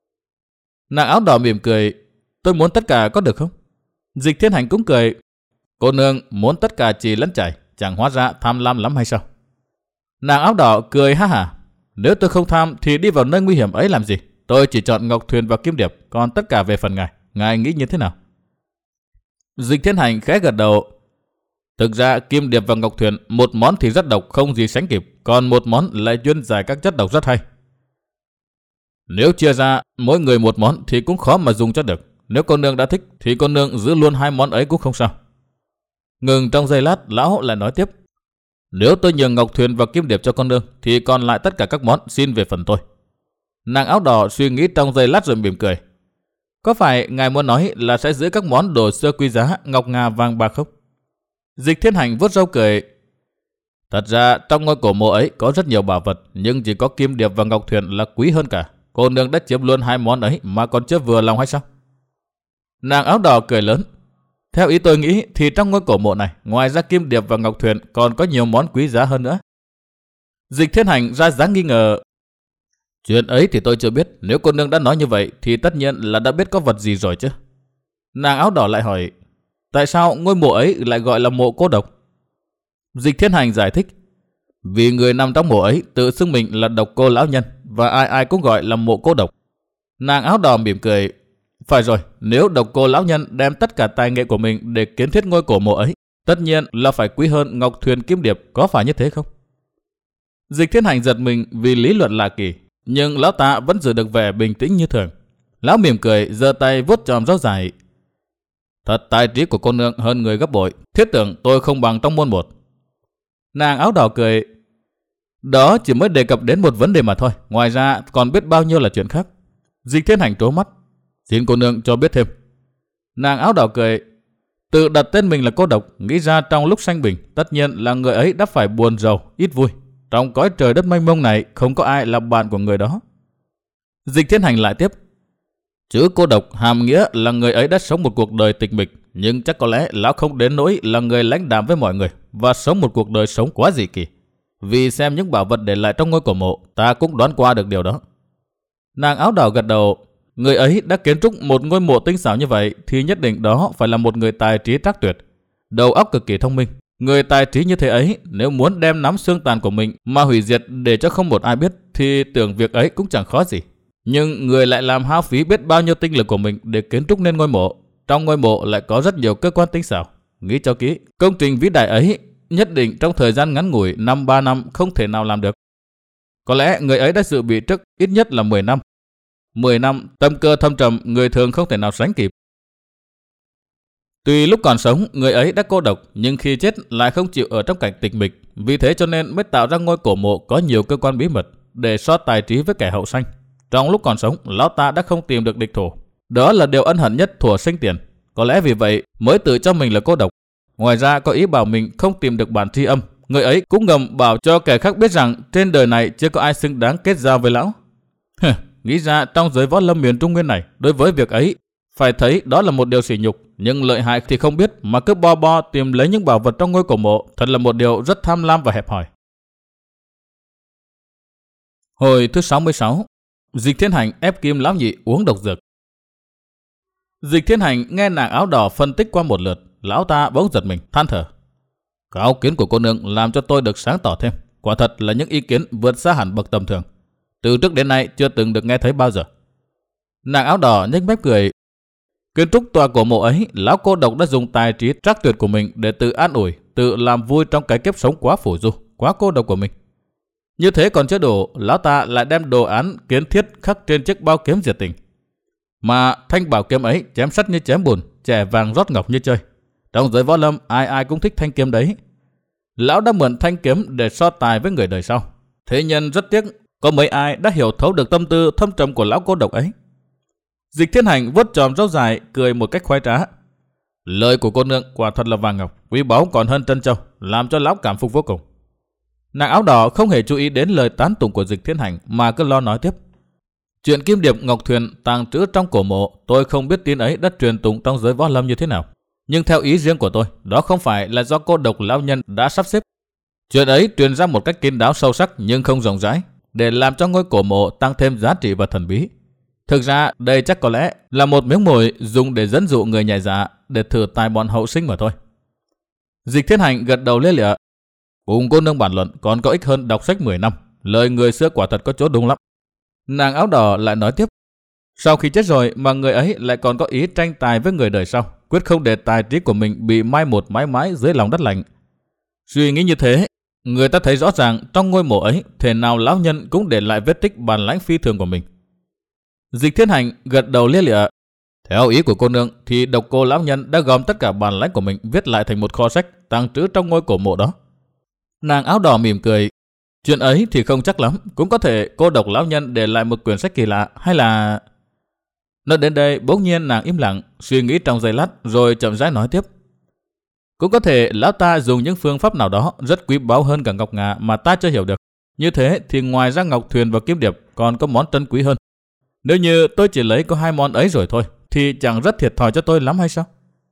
Nàng áo đỏ mỉm cười: tôi muốn tất cả có được không? Dịch Thiên Hành cũng cười: cô nương muốn tất cả chỉ lẫn chảy, chẳng hóa ra tham lam lắm hay sao? Nàng áo đỏ cười ha hả: nếu tôi không tham thì đi vào nơi nguy hiểm ấy làm gì? Tôi chỉ chọn ngọc thuyền và kim điệp, còn tất cả về phần ngài, ngài nghĩ như thế nào? Dịch Thiên Hành khẽ gật đầu: thực ra kim điệp và ngọc thuyền, một món thì rất độc không gì sánh kịp, còn một món lại chuyên giải các chất độc rất hay. Nếu chia ra mỗi người một món thì cũng khó mà dùng cho được. Nếu cô nương đã thích thì cô nương giữ luôn hai món ấy cũng không sao. Ngừng trong giây lát, lão lại nói tiếp: nếu tôi nhường ngọc thuyền và kim điệp cho con nương thì còn lại tất cả các món xin về phần tôi. Nàng áo đỏ suy nghĩ trong giây lát rồi mỉm cười: có phải ngài muốn nói là sẽ giữ các món đồ xưa quý giá, ngọc ngà vàng bạc không? Dịch Thiên Hành vuốt râu cười: thật ra trong ngôi cổ mộ ấy có rất nhiều bảo vật, nhưng chỉ có kim điệp và ngọc thuyền là quý hơn cả. Cô nương đã chiếm luôn hai món ấy mà còn chưa vừa lòng hay sao? Nàng áo đỏ cười lớn: theo ý tôi nghĩ thì trong ngôi cổ mộ này, ngoài ra kim điệp và ngọc thuyền còn có nhiều món quý giá hơn nữa. Dịch Thiên Hành ra dáng nghi ngờ: chuyện ấy thì tôi chưa biết. Nếu cô nương đã nói như vậy thì tất nhiên là đã biết có vật gì rồi chứ. Nàng áo đỏ lại hỏi: Tại sao ngôi mộ ấy lại gọi là mộ cô độc? Dịch Thiên Hành giải thích. Vì người nằm trong mộ ấy tự xưng mình là độc cô lão nhân và ai ai cũng gọi là mộ cô độc. Nàng áo đỏ mỉm cười. Phải rồi, nếu độc cô lão nhân đem tất cả tài nghệ của mình để kiến thiết ngôi cổ mộ ấy, tất nhiên là phải quý hơn Ngọc Thuyền Kim Điệp, có phải như thế không? Dịch Thiên Hành giật mình vì lý luận lạ kỳ, nhưng lão ta vẫn giữ được vẻ bình tĩnh như thường. Lão mỉm cười, giơ tay vuốt chòm râu dài. Thật tài trí của cô nương hơn người gấp bội, thiết tưởng tôi không bằng trong môn một. Nàng áo đỏ cười. Đó chỉ mới đề cập đến một vấn đề mà thôi, ngoài ra còn biết bao nhiêu là chuyện khác. Dịch Thiên Hành trố mắt. Xin cô nương cho biết thêm. Nàng áo đỏ cười. Tự đặt tên mình là cô độc, nghĩ ra trong lúc sanh bình, tất nhiên là người ấy đã phải buồn rầu, ít vui. Trong cõi trời đất mênh mông này, không có ai là bạn của người đó. Dịch Thiên Hành lại tiếp. Chữ cô độc hàm nghĩa là người ấy đã sống một cuộc đời tịch mịch, nhưng chắc có lẽ lão không đến nỗi là người lãnh đạm với mọi người và sống một cuộc đời sống quá dị kỳ. Vì xem những bảo vật để lại trong ngôi cổ mộ, ta cũng đoán qua được điều đó. Nàng áo đỏ gật đầu. Người ấy đã kiến trúc một ngôi mộ tinh xảo như vậy thì nhất định đó phải là một người tài trí trắc tuyệt, đầu óc cực kỳ thông minh. Người tài trí như thế ấy nếu muốn đem nắm xương tàn của mình mà hủy diệt để cho không một ai biết thì tưởng việc ấy cũng chẳng khó gì. Nhưng người lại làm hao phí biết bao nhiêu tinh lực của mình để kiến trúc nên ngôi mộ. Trong ngôi mộ lại có rất nhiều cơ quan tinh xảo. Nghĩ cho kỹ, công trình vĩ đại ấy nhất định trong thời gian ngắn ngủi năm ba năm không thể nào làm được. Có lẽ người ấy đã dự bị trước ít nhất là mười năm. mười năm tâm cơ thâm trầm người thường không thể nào sánh kịp. Tuy lúc còn sống người ấy đã cô độc, nhưng khi chết lại không chịu ở trong cảnh tịch mịch. Vì thế cho nên mới tạo ra ngôi cổ mộ có nhiều cơ quan bí mật để so tài trí với kẻ hậu sanh. Trong lúc còn sống, lão ta đã không tìm được địch thủ. Đó là điều ân hận nhất thuở sinh tiền. Có lẽ vì vậy mới tự cho mình là cô độc. Ngoài ra có ý bảo mình không tìm được bản tri âm. Người ấy cũng ngầm bảo cho kẻ khác biết rằng trên đời này chưa có ai xứng đáng kết giao với lão. Nghĩ ra trong giới võ lâm miền Trung Nguyên này, đối với việc ấy phải thấy đó là một điều sỉ nhục, nhưng lợi hại thì không biết mà cứ bo bo tìm lấy những bảo vật trong ngôi cổ mộ, thật là một điều rất tham lam và hẹp hòi. Hồi thứ sáu mươi sáu, Dịch Thiên Hành ép Kim lão nhị uống độc dược. Dịch Thiên Hành nghe nàng áo đỏ phân tích qua một lượt, lão ta bỗng giật mình, than thở. Cáo kiến của cô nương làm cho tôi được sáng tỏ thêm, quả thật là những ý kiến vượt xa hẳn bậc tầm thường. Từ trước đến nay chưa từng được nghe thấy bao giờ. Nàng áo đỏ nhếch mép cười. Kiến trúc tòa cổ mộ ấy, lão cô độc đã dùng tài trí trắc tuyệt của mình để tự an ủi, tự làm vui trong cái kiếp sống quá phủ du, quá cô độc của mình. Như thế còn chưa đủ, lão ta lại đem đồ án kiến thiết khắc trên chiếc bao kiếm diệt tình. Mà thanh bảo kiếm ấy chém sắt như chém bùn, chẻ vàng rót ngọc như chơi. Trong giới võ lâm ai ai cũng thích thanh kiếm đấy. Lão đã mượn thanh kiếm để so tài với người đời sau. Thế nhân rất tiếc có mấy ai đã hiểu thấu được tâm tư thâm trầm của lão cô độc ấy. Dịch Thiên Hành vuốt chòm râu dài, cười một cách khoái trá. Lời của cô nương quả thật là vàng ngọc, quý báu còn hơn trân châu, làm cho lão cảm phục vô cùng. Nàng áo đỏ không hề chú ý đến lời tán tụng của Dịch Thiên Hành mà cứ lo nói tiếp. Chuyện kim điệp ngọc thuyền tàng trữ trong cổ mộ, tôi không biết tin ấy đã truyền tụng trong giới võ lâm như thế nào. Nhưng theo ý riêng của tôi, đó không phải là do cô độc lão nhân đã sắp xếp. Chuyện ấy truyền ra một cách kín đáo sâu sắc nhưng không rộng rãi, để làm cho ngôi cổ mộ tăng thêm giá trị và thần bí. Thực ra đây chắc có lẽ là một miếng mồi dùng để dẫn dụ người nhạy dạ, để thử tài bọn hậu sinh mà thôi. Dịch Thiên Hành gật đầu lia lịa. Cùng cô nương bàn luận còn có ích hơn đọc sách mười năm. Lời người xưa quả thật có chỗ đúng lắm. Nàng áo đỏ lại nói tiếp. Sau khi chết rồi mà người ấy lại còn có ý tranh tài với người đời sau, quyết không để tài trí của mình bị mai một mãi mãi dưới lòng đất lạnh. Suy nghĩ như thế, người ta thấy rõ ràng trong ngôi mộ ấy thể nào lão nhân cũng để lại vết tích bản lãnh phi thường của mình. Dịch Thiên Hành gật đầu lia lịa. Theo ý của cô nương thì độc cô lão nhân đã gom tất cả bản lãnh của mình viết lại thành một kho sách tàng trữ trong ngôi cổ mộ đó. Nàng áo đỏ mỉm cười. Chuyện ấy thì không chắc lắm, cũng có thể cô độc lão nhân để lại một quyển sách kỳ lạ, hay là... Nói đến đây bỗng nhiên nàng im lặng, suy nghĩ trong giây lát rồi chậm rãi nói tiếp. Cũng có thể lão ta dùng những phương pháp nào đó rất quý báu hơn cả ngọc ngà mà ta chưa hiểu được. Như thế thì ngoài ra ngọc thuyền và kiếm điệp còn có món trân quý hơn. Nếu như tôi chỉ lấy có hai món ấy rồi thôi thì chẳng rất thiệt thòi cho tôi lắm hay sao?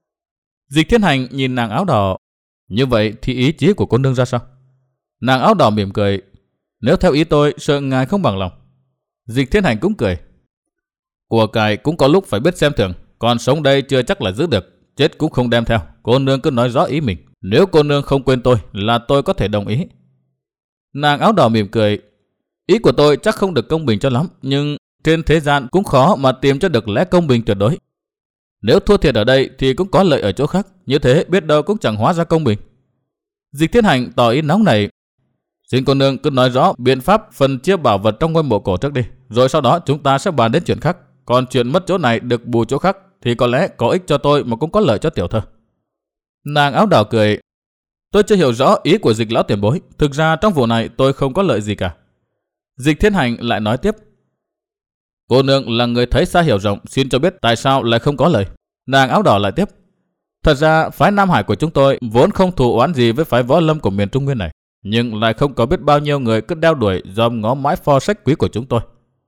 Dịch Thiên Hành nhìn nàng áo đỏ. Như vậy thì ý chí của cô nương ra sao? Nàng áo đỏ mỉm cười. Nếu theo ý tôi, sợ ngài không bằng lòng. Dịch Thiên Hành cũng cười. Của cải cũng có lúc phải biết xem thường, còn sống đây chưa chắc là giữ được. chết cũng không đem theo. Cô nương cứ nói rõ ý mình. Nếu cô nương không quên tôi là tôi có thể đồng ý. Nàng áo đỏ mỉm cười. Ý của tôi chắc không được công bình cho lắm, nhưng trên thế gian cũng khó mà tìm cho được lẽ công bình tuyệt đối. Nếu thua thiệt ở đây thì cũng có lợi ở chỗ khác, như thế biết đâu cũng chẳng hóa ra công bình. Dịch Thiên Hành tỏ ý nóng này. Xin cô nương cứ nói rõ biện pháp phân chia bảo vật trong ngôi mộ cổ trước đi, rồi sau đó chúng ta sẽ bàn đến chuyện khác. Còn chuyện mất chỗ này được bù chỗ khác thì có lẽ có ích cho tôi mà cũng có lợi cho tiểu thơ. Nàng áo đỏ cười. Tôi chưa hiểu rõ ý của Dịch lão tiền bối. Thực ra trong vụ này tôi không có lợi gì cả. Dịch Thiên Hành lại nói tiếp. Cô nương là người thấy xa hiểu rộng, xin cho biết tại sao lại không có lợi. Nàng áo đỏ lại tiếp. Thật ra phái Nam Hải của chúng tôi vốn không thù oán gì với phái võ lâm của miền Trung Nguyên này, nhưng lại không có biết bao nhiêu người cứ đeo đuổi dòm ngó mãi pho sách quý của chúng tôi.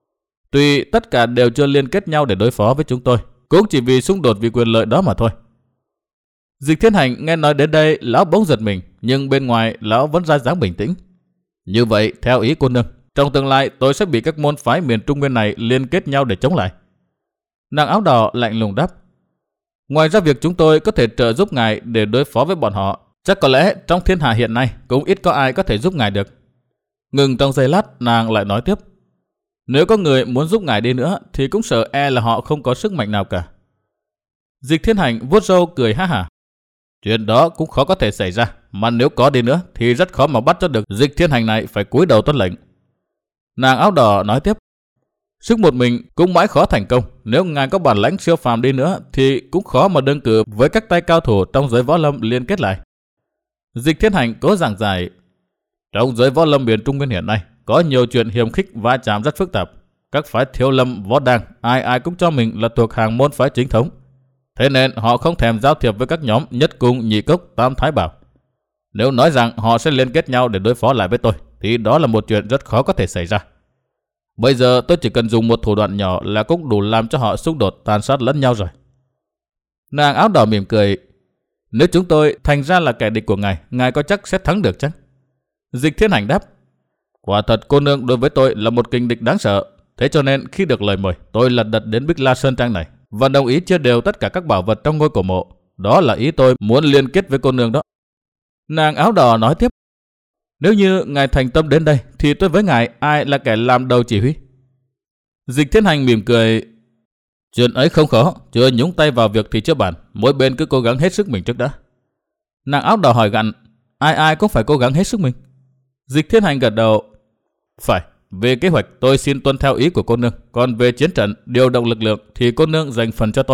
Tuy tất cả đều chưa liên kết nhau để đối phó với chúng tôi, cũng chỉ vì xung đột vì quyền lợi đó mà thôi. Dịch Thiên Hành nghe nói đến đây, lão bỗng giật mình, nhưng bên ngoài lão vẫn ra dáng bình tĩnh. Như vậy, theo ý cô nương, trong tương lai tôi sẽ bị các môn phái miền Trung Nguyên này liên kết nhau để chống lại. Nàng áo đỏ lạnh lùng đáp. Ngoài ra việc chúng tôi có thể trợ giúp ngài để đối phó với bọn họ, chắc có lẽ trong thiên hạ hiện nay cũng ít có ai có thể giúp ngài được. Ngừng trong giây lát, nàng lại nói tiếp. Nếu có người muốn giúp ngài đi nữa thì cũng sợ e là họ không có sức mạnh nào cả. Dịch Thiên Hành vuốt râu cười ha hả. Chuyện đó cũng khó có thể xảy ra, mà nếu có đi nữa thì rất khó mà bắt cho được Dịch Thiên Hành này phải cúi đầu tuân lệnh. Nàng áo đỏ nói tiếp. Sức một mình cũng mãi khó thành công, nếu ngài có bản lãnh siêu phàm đi nữa thì cũng khó mà đương cử với các tay cao thủ trong giới võ lâm liên kết lại. Dịch Thiên Hành cố giảng giải. Trong giới võ lâm miền Trung Nguyên hiện nay có nhiều chuyện hiềm khích va chạm rất phức tạp. Các phái thiếu lâm, võ đàng, ai ai cũng cho mình là thuộc hàng môn phái chính thống. Thế nên họ không thèm giao thiệp với các nhóm Nhất Cung, Nhị Cốc, Tam Thái Bảo. Nếu nói rằng họ sẽ liên kết nhau để đối phó lại với tôi, thì đó là một chuyện rất khó có thể xảy ra. Bây giờ tôi chỉ cần dùng một thủ đoạn nhỏ là cũng đủ làm cho họ xung đột tàn sát lẫn nhau rồi. Nàng áo đỏ mỉm cười. Nếu chúng tôi thành ra là kẻ địch của ngài, ngài có chắc sẽ thắng được chăng? Dịch Thiên Hành đáp. Quả thật cô nương đối với tôi là một kình địch đáng sợ. Thế cho nên khi được lời mời, tôi lật đật đến Bích La Sơn Trang này và đồng ý chia đều tất cả các bảo vật trong ngôi cổ mộ. Đó là ý tôi muốn liên kết với cô nương đó. Nàng áo đỏ nói tiếp. Nếu như ngài thành tâm đến đây thì tôi với ngài ai là kẻ làm đầu chỉ huy? Dịch Thiên Hành mỉm cười. Chuyện ấy không khó, chưa nhúng tay vào việc thì chưa bàn, mỗi bên cứ cố gắng hết sức mình trước đã. Nàng áo đỏ hỏi gặn. Ai ai cũng phải cố gắng hết sức mình? Dịch Thiên Hành gật đầu. Phải, về kế hoạch tôi xin tuân theo ý của cô nương, còn về chiến trận, điều động lực lượng thì cô nương dành phần cho tôi.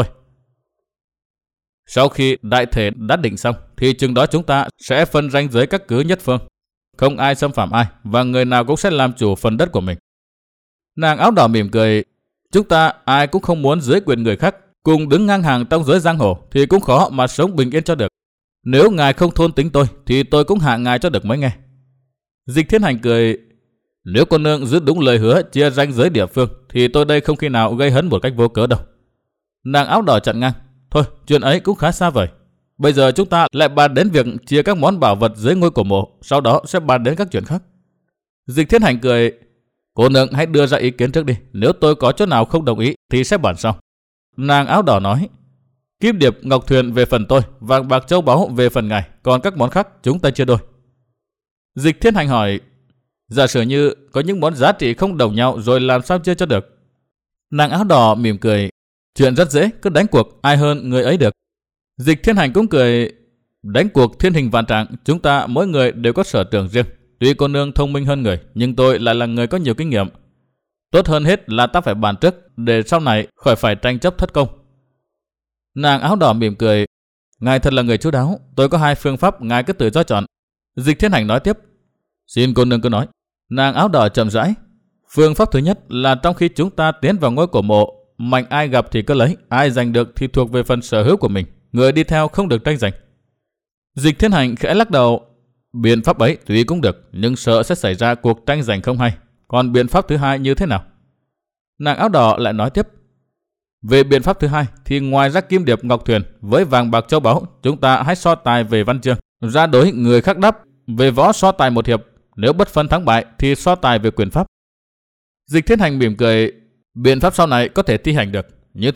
Sau khi đại thể đã định xong thì chừng đó chúng ta sẽ phân ranh giới các cứ nhất phương. Không ai xâm phạm ai và người nào cũng sẽ làm chủ phần đất của mình. Nàng áo đỏ mỉm cười. Chúng ta ai cũng không muốn dưới quyền người khác, cùng đứng ngang hàng trong giới giang hồ thì cũng khó mà sống bình yên cho được. Nếu ngài không thôn tính tôi thì tôi cũng hạ ngài cho được mới nghe. Dịch Thiên Hành cười. Nếu cô nương giữ đúng lời hứa chia ranh giới địa phương thì tôi đây không khi nào gây hấn một cách vô cớ đâu. Nàng áo đỏ chặn ngang. Thôi, chuyện ấy cũng khá xa vời. Bây giờ chúng ta lại bàn đến việc chia các món bảo vật dưới ngôi cổ mộ, sau đó sẽ bàn đến các chuyện khác. Dịch Thiên Hành cười. Cô nương hãy đưa ra ý kiến trước đi, nếu tôi có chỗ nào không đồng ý thì sẽ bàn sau. Nàng áo đỏ nói. Kim điệp ngọc thuyền về phần tôi, vàng bạc châu báu về phần ngài, còn các món khác chúng ta chia đôi. Dịch Thiên Hành hỏi. Giả sử như có những món giá trị không đồng nhau rồi làm sao chia cho được? Nàng áo đỏ mỉm cười. Chuyện rất dễ, cứ đánh cuộc, ai hơn người ấy được. Dịch Thiên Hành cũng cười. Đánh cuộc thiên hình vạn trạng, chúng ta mỗi người đều có sở trường riêng. Tuy cô nương thông minh hơn người, nhưng tôi lại là người có nhiều kinh nghiệm. Tốt hơn hết là ta phải bàn trước, để sau này khỏi phải tranh chấp thất công. Nàng áo đỏ mỉm cười. Ngài thật là người chu đáo, tôi có hai phương pháp, ngài cứ tự do chọn. Dịch Thiên Hành nói tiếp. Xin cô nương cứ nói. Nàng áo đỏ chậm rãi. Phương pháp thứ nhất là trong khi chúng ta tiến vào ngôi cổ mộ, mạnh ai gặp thì cứ lấy, ai giành được thì thuộc về phần sở hữu của mình, người đi theo không được tranh giành. Dịch Thiên Hành khẽ lắc đầu. Biện pháp ấy tuy cũng được, nhưng sợ sẽ xảy ra cuộc tranh giành không hay. Còn biện pháp thứ hai như thế nào? Nàng áo đỏ lại nói tiếp. Về biện pháp thứ hai thì ngoài ra kim điệp ngọc thuyền với vàng bạc châu báu, chúng ta hãy so tài về văn chương, ra đối người khác đáp. Về võ so tài một hiệp, nếu bất phân thắng bại thì so tài về quyền pháp. Dịch Thiên Hành mỉm cười. Biện pháp sau này có thể thi hành được. Như thế,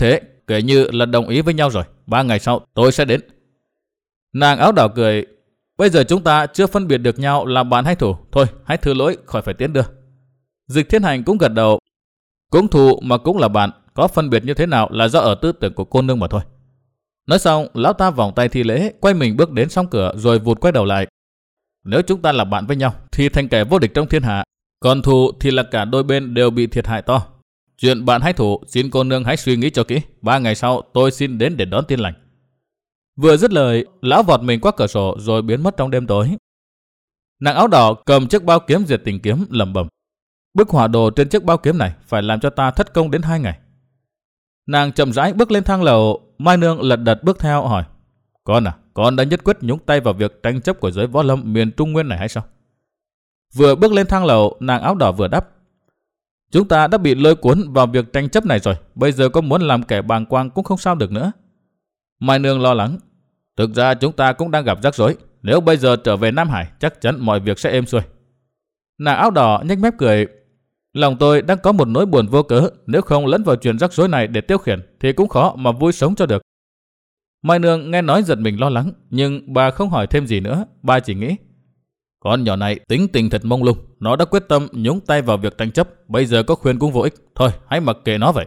kể như là đồng ý với nhau rồi. Ba ngày sau tôi sẽ đến. Nàng áo đỏ cười. Bây giờ chúng ta chưa phân biệt được nhau là bạn hay thù. Thôi, hãy thứ lỗi khỏi phải tiến đưa. Dịch Thiên Hành cũng gật đầu. Cũng thù mà cũng là bạn. Có phân biệt như thế nào là do ở tư tưởng của cô nương mà thôi. Nói xong, lão ta vòng tay thi lễ, quay mình bước đến song cửa rồi vụt quay đầu lại. Nếu chúng ta là bạn với nhau thì thành kẻ vô địch trong thiên hạ. Còn thù thì là cả đôi bên đều bị thiệt hại to. Chuyện bạn hay thù, xin cô nương hãy suy nghĩ cho kỹ. Ba ngày sau tôi xin đến để đón tiên lành. Vừa dứt lời, lão vọt mình qua cửa sổ rồi biến mất trong đêm tối. Nàng áo đỏ cầm chiếc bao kiếm diệt tình kiếm lẩm bẩm. Bức hỏa đồ trên chiếc bao kiếm này phải làm cho ta thất công đến hai ngày. Nàng chậm rãi bước lên thang lầu. Mai Nương lật đật bước theo hỏi. Con à, con đã nhất quyết nhúng tay vào việc tranh chấp của giới võ lâm miền Trung Nguyên này hay sao? Vừa bước lên thang lầu, nàng áo đỏ vừa đáp. Chúng ta đã bị lôi cuốn vào việc tranh chấp này rồi. Bây giờ có muốn làm kẻ bàng quang cũng không sao được nữa. Mai Nương lo lắng. Thực ra chúng ta cũng đang gặp rắc rối. Nếu bây giờ trở về Nam Hải, chắc chắn mọi việc sẽ êm xuôi. Nàng áo đỏ nhếch mép cười. Lòng tôi đang có một nỗi buồn vô cớ. Nếu không lẫn vào chuyện rắc rối này để tiêu khiển thì cũng khó mà vui sống cho được. Mai Nương nghe nói giật mình lo lắng. Nhưng bà không hỏi thêm gì nữa. Bà chỉ nghĩ, con nhỏ này tính tình thật mông lung. Nó đã quyết tâm nhúng tay vào việc tranh chấp. Bây giờ có khuyên cũng vô ích. Thôi hãy mặc kệ nó vậy.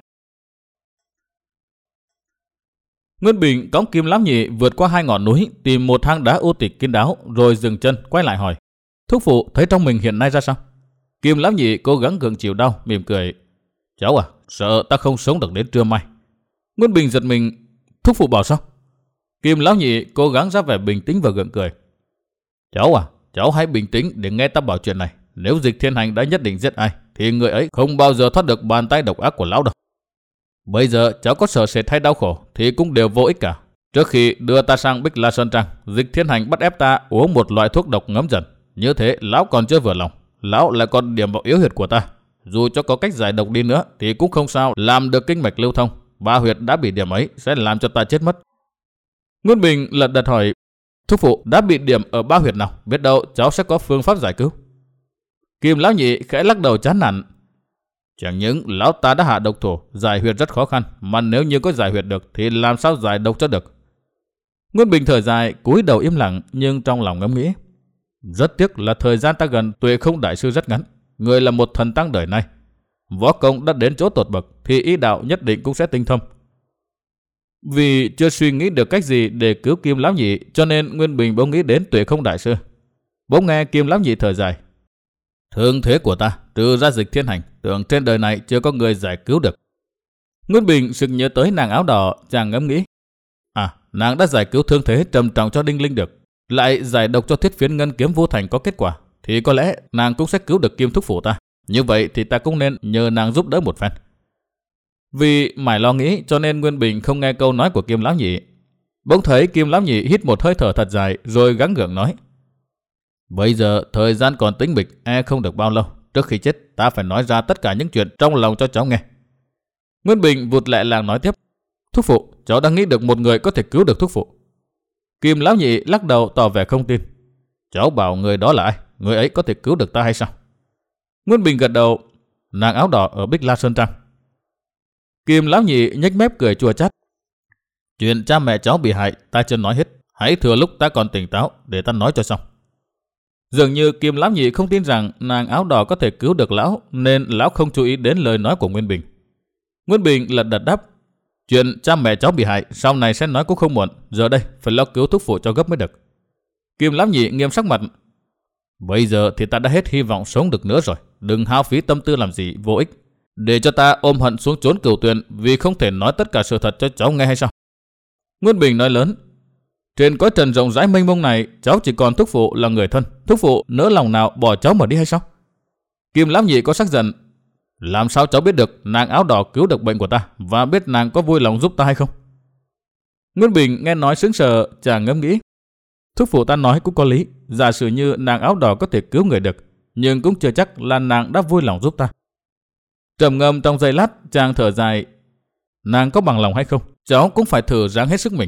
Nguyên Bình cõng Kim Lão Nhị vượt qua hai ngọn núi, tìm một hang đá u tịch kín đáo, rồi dừng chân quay lại hỏi. Thúc phụ thấy trong mình hiện nay ra sao? Kim Lão Nhị cố gắng gượng chịu đau, mỉm cười. Cháu à, sợ ta không sống được đến trưa mai. Nguyên Bình giật mình. Thúc phụ bảo sao? Kim Lão Nhị cố gắng ra vẻ bình tĩnh và gượng cười. Cháu à, cháu hãy bình tĩnh để nghe ta bảo chuyện này. Nếu Dịch Thiên Hành đã nhất định giết ai, thì người ấy không bao giờ thoát được bàn tay độc ác của lão đâu. Bây giờ cháu có sợ sệt hay đau khổ thì cũng đều vô ích cả. Trước khi đưa ta sang Bích La Sơn Trang, Dịch Thiên Hành bắt ép ta uống một loại thuốc độc ngấm dần. Như thế lão còn chưa vừa lòng. Lão lại còn điểm vào yếu huyệt của ta. Dù cho có cách giải độc đi nữa thì cũng không sao làm được kinh mạch lưu thông. Ba huyệt đã bị điểm ấy sẽ làm cho ta chết mất. Nguyên Bình lật đật hỏi. Thúc phụ đã bị điểm ở ba huyệt nào? Biết đâu cháu sẽ có phương pháp giải cứu. Kim Lão Nhị khẽ lắc đầu chán nản. Chẳng những lão ta đã hạ độc thủ, giải huyệt rất khó khăn, mà nếu như có giải huyệt được thì làm sao giải độc cho được. Nguyên Bình thở dài, cúi đầu im lặng, nhưng trong lòng ngẫm nghĩ. Rất tiếc là thời gian ta gần Tuệ Không đại sư rất ngắn. Người là một thần tăng đời nay, võ công đã đến chỗ tột bậc thì ý đạo nhất định cũng sẽ tinh thông. Vì chưa suy nghĩ được cách gì để cứu Kim Lão Nhị, cho nên Nguyên Bình bỗng nghĩ đến Tuệ Không đại sư. Bỗng nghe Kim Lão Nhị thở dài. Thương thế của ta, trừ ra Dịch Thiên Hành, tưởng trên đời này chưa có người giải cứu được. Nguyên Bình sực nhớ tới nàng áo đỏ, chàng ngẫm nghĩ. À, nàng đã giải cứu thương thế trầm trọng cho Đinh Linh được, lại giải độc cho Thiết Phiến Ngân Kiếm Vô Thành có kết quả, thì có lẽ nàng cũng sẽ cứu được Kim thúc phụ ta. Như vậy thì ta cũng nên nhờ nàng giúp đỡ một phen. Vì mải lo nghĩ cho nên Nguyên Bình không nghe câu nói của Kim Lão Nhị. Bỗng thấy Kim Lão Nhị hít một hơi thở thật dài rồi gắng gượng nói. Bây giờ thời gian còn tĩnh mịch, e không được bao lâu. Trước khi chết ta phải nói ra tất cả những chuyện trong lòng cho cháu nghe. Nguyên Bình vụt lẹ làng nói tiếp. Thúc phụ, cháu đã nghĩ được một người có thể cứu được thúc phụ. Kim Lão Nhị lắc đầu tỏ vẻ không tin. Cháu bảo người đó là ai? Người ấy có thể cứu được ta hay sao? Nguyên Bình gật đầu. Nàng áo đỏ ở Bích La Sơn Trang. Kim Lão Nhị nhếch mép cười chua chát. Chuyện cha mẹ cháu bị hại ta chưa nói hết. Hãy thừa lúc ta còn tỉnh táo để ta nói cho xong. Dường như Kim Lão Nhị không tin rằng nàng áo đỏ có thể cứu được lão, nên lão không chú ý đến lời nói của Nguyên Bình. Nguyên Bình lật đật đáp. Chuyện cha mẹ cháu bị hại sau này sẽ nói cũng không muộn. Giờ đây phải lo cứu thúc phụ cho gấp mới được. Kim Lão Nhị nghiêm sắc mặt. Bây giờ thì ta đã hết hy vọng sống được nữa rồi. Đừng hao phí tâm tư làm gì vô ích. Để cho ta ôm hận xuống chốn Cửu Tuyền vì không thể nói tất cả sự thật cho cháu nghe hay sao? Nguyên Bình nói lớn. Trên cõi trần rộng rãi mênh mông này, cháu chỉ còn thúc phụ là người thân. Thúc phụ nỡ lòng nào bỏ cháu mà đi hay sao? Kim Lão Nhị có sắc giận. Làm sao cháu biết được nàng áo đỏ cứu được bệnh của ta, và biết nàng có vui lòng giúp ta hay không? Nguyên Bình nghe nói sững sờ, chàng ngẫm nghĩ. Thúc phụ ta nói cũng có lý. Giả sử như nàng áo đỏ có thể cứu người được, nhưng cũng chưa chắc là nàng đã vui lòng giúp ta. Trầm ngâm trong giây lát, chàng thở dài. Nàng có bằng lòng hay không, cháu cũng phải thử ráng hết sức mình.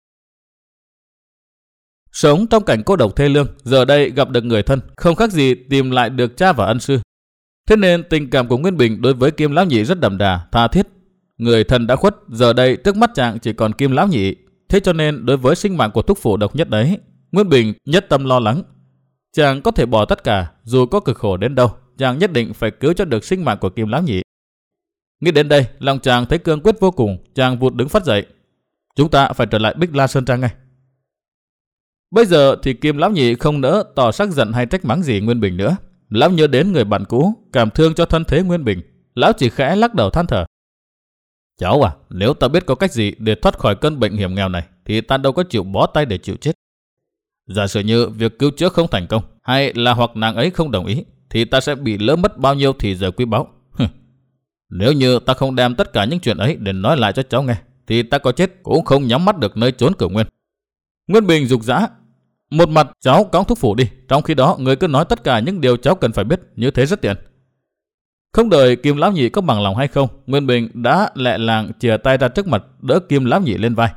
Sống trong cảnh cô độc thê lương, giờ đây gặp được người thân, không khác gì tìm lại được cha và ân sư. Thế nên tình cảm của Nguyên Bình đối với Kim Lão Nhị rất đậm đà, tha thiết. Người thân đã khuất, giờ đây trước mắt chàng chỉ còn Kim lão nhị. Thế cho nên đối với sinh mạng của thúc phụ độc nhất đấy, Nguyên Bình nhất tâm lo lắng. Chàng có thể bỏ tất cả, dù có cực khổ đến đâu, chàng nhất định phải cứu cho được sinh mạng của Kim lão nhị. Nghĩ đến đây, lòng chàng thấy cương quyết vô cùng, chàng vụt đứng phát dậy. Chúng ta phải trở lại Bích La Sơn Trang ngay. Bây giờ thì Kim lão nhị không nỡ tỏ sắc giận hay trách mắng gì Nguyên Bình nữa. Lão nhớ đến người bạn cũ, cảm thương cho thân thế Nguyên Bình. Lão chỉ khẽ lắc đầu than thở. Cháu à, nếu ta biết có cách gì để thoát khỏi cơn bệnh hiểm nghèo này, thì ta đâu có chịu bó tay để chịu chết. Giả sử như việc cứu chữa không thành công, hay là hoặc nàng ấy không đồng ý, thì ta sẽ bị lỡ mất bao nhiêu thì giờ quý báu. Nếu như ta không đem tất cả những chuyện ấy để nói lại cho cháu nghe, thì ta có chết cũng không nhắm mắt được nơi trốn Cửu Nguyên. Nguyên Bình rục rã. Một mặt cháu cõng thúc phủ đi, trong khi đó người cứ nói tất cả những điều cháu cần phải biết, như thế rất tiện. Không đợi Kim lão nhị có bằng lòng hay không, Nguyên Bình đã lẹ làng chìa tay ra trước mặt, đỡ Kim lão nhị lên vai.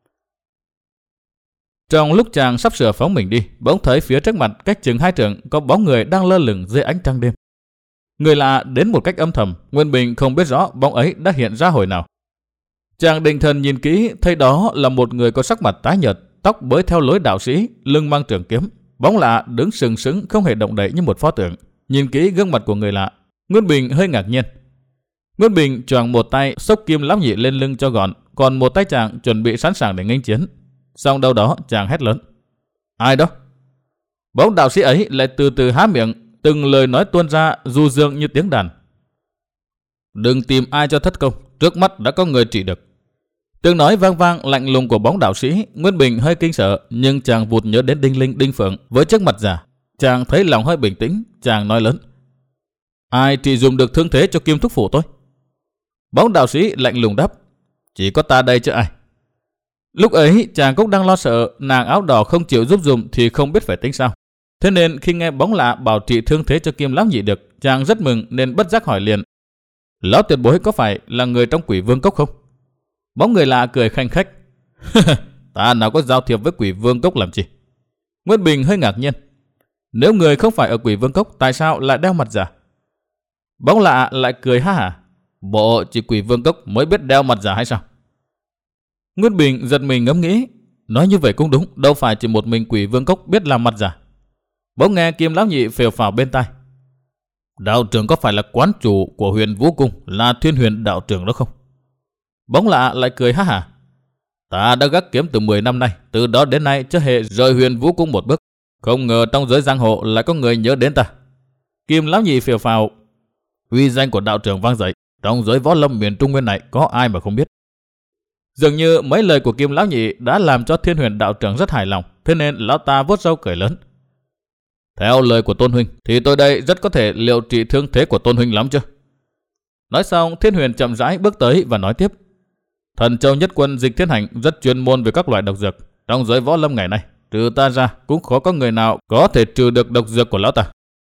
Trong lúc chàng sắp sửa phóng mình đi, bỗng thấy phía trước mặt cách chừng hai trượng có bóng người đang lơ lửng dưới ánh trăng đêm. Người lạ đến một cách âm thầm, Nguyên Bình không biết rõ bóng ấy đã hiện ra hồi nào. Chàng định thần nhìn kỹ, thấy đó là một người có sắc mặt tái nhợt, tóc bới theo lối đạo sĩ, lưng mang trường kiếm. Bóng lạ đứng sừng sững không hề động đậy như một pho tượng. Nhìn kỹ gương mặt của người lạ, Nguyên Bình hơi ngạc nhiên. Nguyên Bình choàng một tay xốc Kim lão nhị lên lưng cho gọn, còn một tay chàng chuẩn bị sẵn sàng để nghênh chiến. Xong đâu đó chàng hét lớn. Ai đó? Bóng đạo sĩ ấy lại từ từ há miệng, từng lời nói tuôn ra du dương như tiếng đàn. Đừng tìm ai cho thất công, trước mắt đã có người trị được. Tiếng nói vang vang lạnh lùng của bóng đạo sĩ, Nguyên Bình hơi kinh sợ, nhưng chàng vụt nhớ đến Đinh Linh, Đinh Phượng với chiếc mặt giả. Chàng thấy lòng hơi bình tĩnh, chàng nói lớn. Ai trị dùng được thương thế cho Kim thúc phụ tôi? Bóng đạo sĩ lạnh lùng đáp. Chỉ có ta đây chứ ai. Lúc ấy chàng cũng đang lo sợ nàng áo đỏ không chịu giúp dùm thì không biết phải tính sao. Thế nên khi nghe bóng lạ bảo trị thương thế cho Kim lão nhị được, chàng rất mừng nên bất giác hỏi liền. Lão tiền bối có phải là người trong Quỷ Vương Cốc không? Bóng người lạ cười khanh khách. Ta nào có giao thiệp với Quỷ Vương Cốc làm chi? Nguyên Bình hơi ngạc nhiên. Nếu người không phải ở Quỷ Vương Cốc, tại sao lại đeo mặt giả? Bóng lạ lại cười ha hả. Bộ chỉ Quỷ Vương Cốc mới biết đeo mặt giả hay sao? Nguyên Bình giật mình ngẫm nghĩ. Nói như vậy cũng đúng, đâu phải chỉ một mình Quỷ Vương Cốc biết làm mặt giả. Bỗng nghe Kim lão nhị phều phào bên tai. Đạo trưởng có phải là quán chủ của Huyền Vũ Cung, là Thiên Huyền đạo trưởng đó không? Bóng lạ lại cười ha hả. Ta đã gác kiếm từ mười năm nay, từ đó đến nay chưa hề rời Huyền Vũ Cung một bước. Không ngờ trong giới giang hồ lại có người nhớ đến ta. Kim lão nhị phều phào. Uy danh của đạo trưởng vang dậy, trong giới võ lâm miền Trung Nguyên này có ai mà không biết. Dường như mấy lời của Kim lão nhị đã làm cho Thiên Huyền đạo trưởng rất hài lòng, thế nên lão ta vuốt râu cười lớn. Theo lời của Tôn huynh thì tôi đây rất có thể liệu trị thương thế của Tôn huynh lắm chứ. Nói xong, Thiên Huyền chậm rãi bước tới và nói tiếp. Thần Châu Nhất Quân Dịch Thiên Hành rất chuyên môn về các loại độc dược. Trong giới võ lâm ngày nay, trừ ta ra cũng khó có người nào có thể trừ được độc dược của lão ta.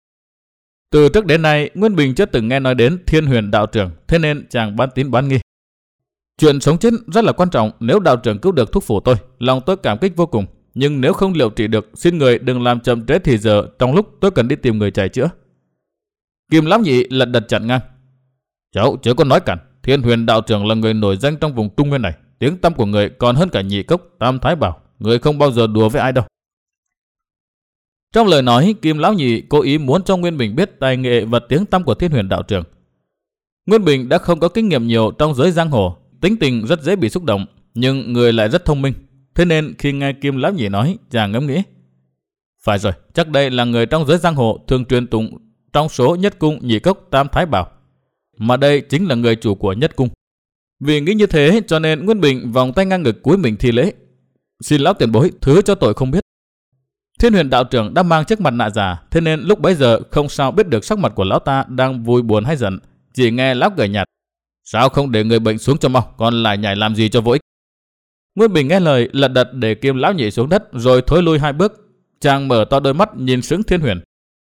Từ trước đến nay, Nguyên Bình chưa từng nghe nói đến Thiên Huyền đạo trưởng, thế nên chàng bán tín bán nghi. Chuyện sống chết rất là quan trọng, nếu đạo trưởng cứu được thúc phủ tôi, lòng tôi cảm kích vô cùng. Nhưng nếu không liệu trị được, xin người đừng làm chậm trễ thì giờ trong lúc tôi cần đi tìm người chạy chữa. Kim lão nhị lật đật chặn ngang. Cháu chớ có nói cản, Thiên Huyền đạo trưởng là người nổi danh trong vùng Trung Nguyên này, tiếng tăm của người còn hơn cả Nhị Cốc, Tam Thái Bảo, người không bao giờ đùa với ai đâu. Trong lời nói, Kim lão nhị cố ý muốn cho Nguyên Bình biết tài nghệ và tiếng tăm của Thiên Huyền đạo trưởng. Nguyên Bình đã không có kinh nghiệm nhiều trong giới giang hồ, tính tình rất dễ bị xúc động, nhưng người lại rất thông minh. Thế nên khi nghe Kim lão nhị nói, chàng ngẫm nghĩ. Phải rồi, chắc đây là người trong giới giang hồ thường truyền tụng trong số Nhất Cung, Nhị Cốc, Tam Thái Bảo. Mà đây chính là người chủ của Nhất Cung. Vì nghĩ như thế cho nên Nguyên Bình vòng tay ngang ngực cúi mình thi lễ. Xin lão tiền bối thứ cho tội không biết. Thiên Huyền đạo trưởng đã mang chiếc mặt nạ giả, thế nên lúc bấy giờ không sao biết được sắc mặt của lão ta đang vui buồn hay giận. Chỉ nghe lão cười nhạt. Sao không để người bệnh xuống cho mau, còn lại nhảy làm gì cho vô ích. Nguyên Bình nghe lời lật đật để Kim lão nhị xuống đất rồi thối lui hai bước. Chàng mở to đôi mắt nhìn sững Thiên Huyền.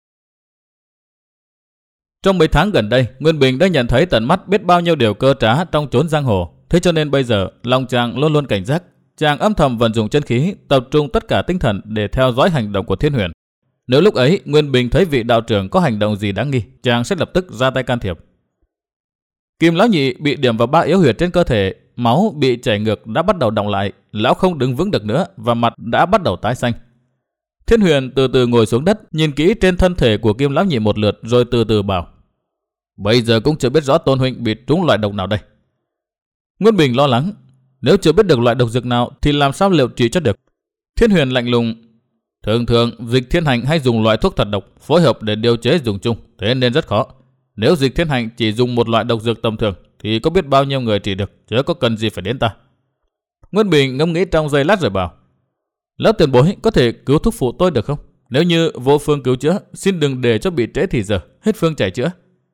Trong mấy tháng gần đây, Nguyên Bình đã nhận thấy tận mắt biết bao nhiêu điều cơ trá trong chốn giang hồ. Thế cho nên bây giờ, lòng chàng luôn luôn cảnh giác. Chàng âm thầm vận dụng chân khí, tập trung tất cả tinh thần để theo dõi hành động của Thiên Huyền. Nếu lúc ấy Nguyên Bình thấy vị đạo trưởng có hành động gì đáng nghi, chàng sẽ lập tức ra tay can thiệp. Kim lão nhị bị điểm vào ba yếu huyệt trên cơ thể, máu bị chảy ngược đã bắt đầu đọng lại, lão không đứng vững được nữa và mặt đã bắt đầu tái xanh. Thiên Huyền từ từ ngồi xuống đất, nhìn kỹ trên thân thể của Kim lão nhị một lượt rồi từ từ bảo: Bây giờ cũng chưa biết rõ Tôn huynh bị trúng loại độc nào đây. Nguyên Bình lo lắng, nếu chưa biết được loại độc dược nào thì làm sao liệu trị cho được. Thiên Huyền lạnh lùng: Thường thường Dịch Thiên Hành hay dùng loại thuốc thật độc phối hợp để điều chế dùng chung, thế nên rất khó. Nếu Dịch Thiên Hành chỉ dùng một loại độc dược tầm thường thì có biết bao nhiêu người trị được, chứ có cần gì phải đến ta. Nguyên Bình ngẫm nghĩ trong giây lát rồi bảo: Lão tiền bối có thể cứu thúc phụ tôi được không? Nếu như vô phương cứu chữa, xin đừng để cho bị trễ thì giờ, hết phương chạy chữa.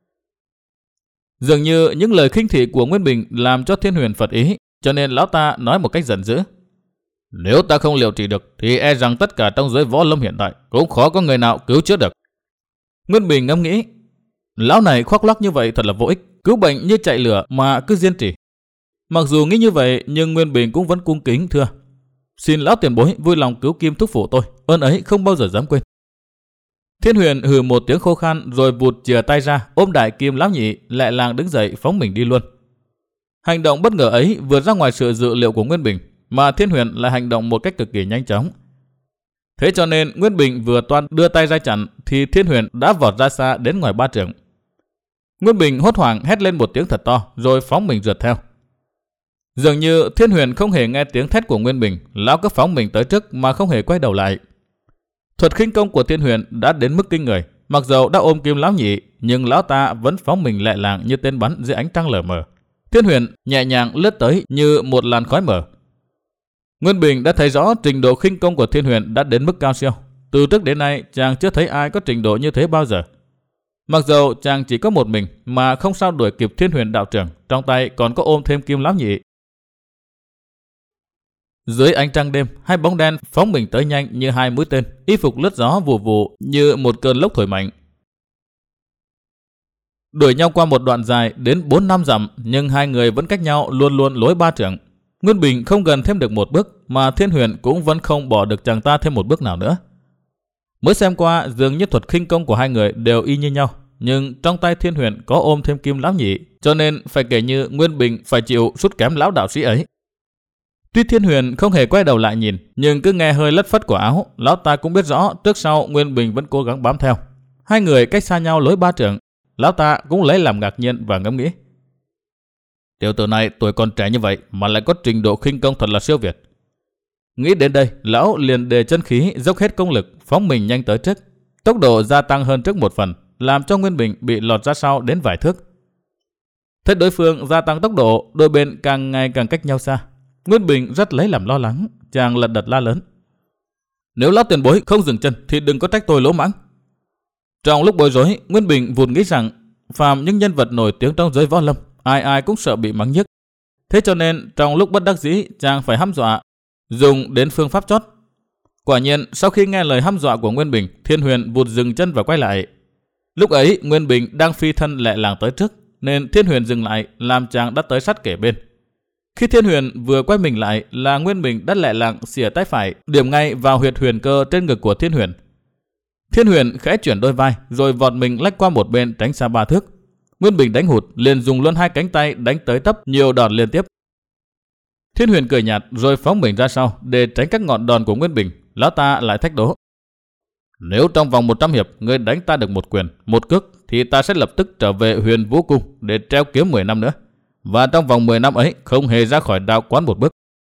Dường như những lời khinh thị của Nguyên Bình làm cho Thiên Huyền phật ý, cho nên lão ta nói một cách giận dữ: Nếu ta không liệu trị được thì e rằng tất cả trong giới võ lâm hiện tại cũng khó có người nào cứu chữa được. Nguyên Bình ngẫm nghĩ, lão này khoác lác như vậy thật là vô ích, cứu bệnh như chạy lửa mà cứ diên trì. Mặc dù nghĩ như vậy nhưng Nguyên Bình cũng vẫn cung kính thưa: Xin lão tiền bối vui lòng cứu Kim thúc phụ tôi, ơn ấy không bao giờ dám quên. Thiên Huyền hừ một tiếng khô khan rồi vụt chìa tay ra ôm đại Kim lão nhị, lẹ làng đứng dậy phóng mình đi luôn. Hành động bất ngờ ấy vượt ra ngoài sự dự liệu của Nguyên Bình, mà Thiên Huyền lại hành động một cách cực kỳ nhanh chóng. Thế cho nên Nguyên Bình vừa toan đưa tay ra chặn thì Thiên Huyền đã vọt ra xa đến ngoài ba trượng. Nguyên Bình hốt hoảng hét lên một tiếng thật to rồi phóng mình rượt theo. Dường như Thiên Huyền không hề nghe tiếng thét của Nguyên Bình, lão cứ phóng mình tới trước mà không hề quay đầu lại. Thuật khinh công của Thiên Huyền đã đến mức kinh người, mặc dầu đã ôm Kim lão nhị nhưng lão ta vẫn phóng mình lẹ làng như tên bắn dưới ánh trăng lờ mờ. Thiên Huyền nhẹ nhàng lướt tới như một làn khói mờ. Nguyên Bình đã thấy rõ trình độ khinh công của Thiên Huyền đã đến mức cao siêu. Từ trước đến nay chàng chưa thấy ai có trình độ như thế bao giờ. Mặc dầu chàng chỉ có một mình mà không sao đuổi kịp Thiên Huyền đạo trưởng, trong tay còn có ôm thêm Kim lão nhị. Dưới ánh trăng đêm, hai bóng đen phóng mình tới nhanh như hai mũi tên, y phục lướt gió vù vù như một cơn lốc thổi mạnh. Đuổi nhau qua một đoạn dài đến bốn năm dặm, nhưng hai người vẫn cách nhau luôn luôn lối ba trượng. Nguyên Bình không gần thêm được một bước, mà Thiên Huyền cũng vẫn không bỏ được chàng ta thêm một bước nào nữa. Mới xem qua, dường như thuật khinh công của hai người đều y như nhau, nhưng trong tay Thiên Huyền có ôm thêm Kim lão nhị, cho nên phải kể như Nguyên Bình phải chịu sút kém lão đạo sĩ ấy. Tuy Thiên Huyền không hề quay đầu lại nhìn, nhưng cứ nghe hơi lất phất của áo, lão ta cũng biết rõ trước sau Nguyên Bình vẫn cố gắng bám theo. Hai người cách xa nhau lối ba trượng, lão ta cũng lấy làm ngạc nhiên và ngẫm nghĩ: Tiểu tử này tuổi còn trẻ như vậy mà lại có trình độ khinh công thật là siêu việt. Nghĩ đến đây, lão liền đề chân khí dốc hết công lực phóng mình nhanh tới trước, tốc độ gia tăng hơn trước một phần, làm cho Nguyên Bình bị lọt ra sau đến vài thước. Thấy đối phương gia tăng tốc độ, đôi bên càng ngày càng cách nhau xa. Nguyên Bình rất lấy làm lo lắng, chàng lật đật la lớn: Nếu lão tiền bối không dừng chân thì đừng có trách tôi lỗ mãng. Trong lúc bối rối, Nguyên Bình vụt nghĩ rằng phàm những nhân vật nổi tiếng trong giới võ lâm, ai ai cũng sợ bị mắng nhiếc. Thế cho nên trong lúc bất đắc dĩ, chàng phải hăm dọa, dùng đến phương pháp chót. Quả nhiên, sau khi nghe lời hăm dọa của Nguyên Bình, Thiên Huyền vụt dừng chân và quay lại. Lúc ấy, Nguyên Bình đang phi thân lẹ làng tới trước, nên Thiên Huyền dừng lại, làm chàng đã tới sát kề bên. Khi Thiên Huyền vừa quay mình lại là Nguyên Bình đã lẹ làng xỉa tay phải, điểm ngay vào huyệt huyền cơ trên ngực của Thiên Huyền. Thiên Huyền khẽ chuyển đôi vai, rồi vọt mình lách qua một bên tránh xa ba thước. Nguyên Bình đánh hụt, liền dùng luôn hai cánh tay đánh tới tấp nhiều đòn liên tiếp. Thiên Huyền cười nhạt rồi phóng mình ra sau để tránh các ngọn đòn của Nguyên Bình. Lão ta lại thách đố: Nếu trong vòng một trăm hiệp ngươi đánh ta được một quyền, một cước, thì ta sẽ lập tức trở về Huyền Vũ Cung để treo kiếm mười năm nữa. Và trong vòng mười năm ấy không hề ra khỏi đạo quán một bước.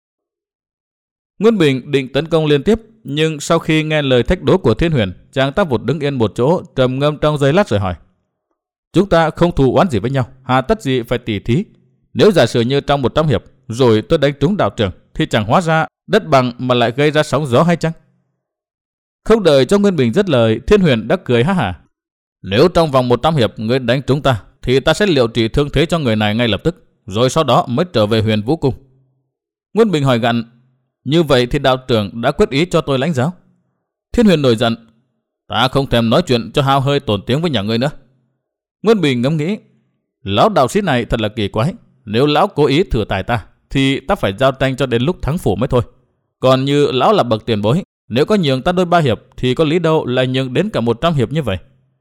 Nguyên Bình định tấn công liên tiếp, nhưng sau khi nghe lời thách đố của Thiên Huyền, chàng ta vụt đứng yên một chỗ, trầm ngâm trong giây lát rồi hỏi: Chúng ta không thù oán gì với nhau, hà tất gì phải tỉ thí? Nếu giả sử như trong một trăm hiệp rồi tôi đánh trúng đạo trưởng, thì chẳng hóa ra đất bằng mà lại gây ra sóng gió hay chăng? Không đợi cho Nguyên Bình dứt lời, Thiên Huyền đã cười ha hả: Nếu trong vòng một trăm hiệp ngươi đánh trúng ta, thì ta sẽ liệu trị thương thế cho người này ngay lập tức, rồi sau đó mới trở về Huyền Vũ Cung. Nguyên Bình hỏi gặn: Như vậy thì đạo trưởng đã quyết ý cho tôi lãnh giáo? Thiên Huyền nổi giận: Ta không thèm nói chuyện cho hao hơi tổn tiếng với nhà ngươi nữa. Nguyên Bình ngẫm nghĩ: Lão đạo sĩ này thật là kỳ quái. Nếu lão cố ý thử tài ta, thì ta phải giao tranh cho đến lúc thắng phủ mới thôi. Còn như lão là bậc tiền bối, nếu có nhường ta đôi ba hiệp, thì có lý đâu lại nhường đến cả một trăm hiệp như vậy.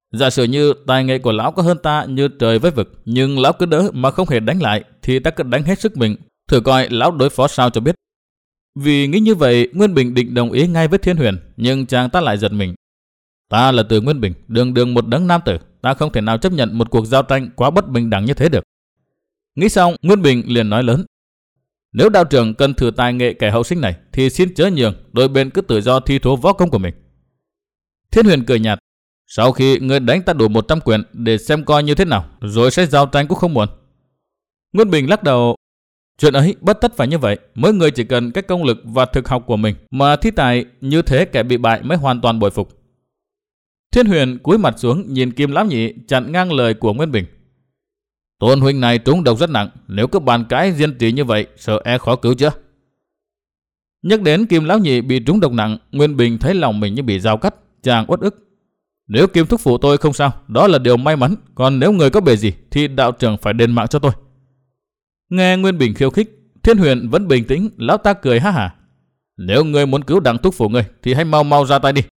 Giả sử như tài nghệ của lão có hơn ta như trời với vực, nhưng lão cứ đỡ mà không hề đánh lại, thì ta cứ đánh hết sức mình, thử coi lão đối phó sao cho biết. Vì nghĩ như vậy, Nguyên Bình định đồng ý ngay với Thiên Huyền, nhưng chàng ta lại giật mình. Ta là Từ Nguyên Bình, đường đường một đấng nam tử, ta không thể nào chấp nhận một cuộc giao tranh quá bất bình đẳng như thế được. Nghĩ xong, Nguyên Bình liền nói lớn. Nếu đạo trưởng cần thử tài nghệ kẻ hậu sinh này, thì xin chớ nhường, đôi bên cứ tự do thi thố võ công của mình. Thiên Huyền cười nhạt. Sau khi ngươi đánh ta đủ một trăm quyền để xem coi như thế nào, rồi sẽ giao tranh cũng không muộn. Nguyên Bình lắc đầu. Chuyện ấy bất tất phải như vậy, mỗi người chỉ cần cái công lực và thực học của mình mà thi tài, như thế kẻ bị bại mới hoàn toàn bội phục. Thiên Huyền cúi mặt xuống nhìn Kim Lão Nhị, chặn ngang lời của Nguyên Bình. Tôn huynh này trúng độc rất nặng, nếu cứ bàn cãi diên trì như vậy, sợ e khó cứu chưa? Nhắc đến Kim Lão Nhị bị trúng độc nặng, Nguyên Bình thấy lòng mình như bị dao cắt, chàng uất ức. Nếu Kim thúc phụ tôi không sao, đó là điều may mắn, còn nếu người có bề gì thì đạo trưởng phải đền mạng cho tôi. Nghe Nguyên Bình khiêu khích, Thiên Huyền vẫn bình tĩnh, lão ta cười ha hả. Nếu ngươi muốn cứu đặng thúc phụ ngươi thì hãy mau mau ra tay đi.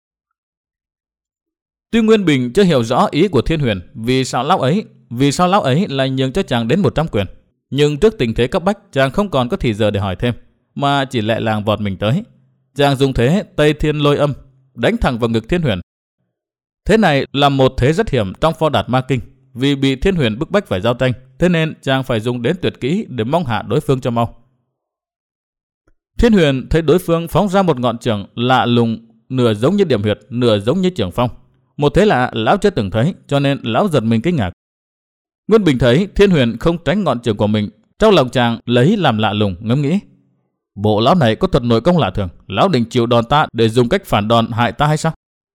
Tuy Nguyên Bình chưa hiểu rõ ý của Thiên Huyền, vì sao lão ấy, vì sao lão ấy lại nhường cho chàng đến một trăm quyền, nhưng trước tình thế cấp bách, chàng không còn có thì giờ để hỏi thêm, mà chỉ lẹ làng vọt mình tới. Chàng dùng thế Tây Thiên Lôi Âm đánh thẳng vào ngực Thiên Huyền. Thế này là một thế rất hiểm trong Pho Đạt Ma Kinh, vì bị Thiên Huyền bức bách phải giao tranh, thế nên chàng phải dùng đến tuyệt kỹ để mong hạ đối phương cho mau. Thiên Huyền thấy đối phương phóng ra một ngọn chưởng lạ lùng, nửa giống như điểm huyệt, nửa giống như chưởng phong. Một thế lạ lão chưa từng thấy, cho nên lão giật mình kinh ngạc. Nguyên Bình thấy Thiên Huyền không tránh ngọn chưởng của mình, trong lòng chàng lấy làm lạ lùng, ngẫm nghĩ. Bộ lão này có thuật nội công lạ thường, lão định chịu đòn ta để dùng cách phản đòn hại ta hay sao?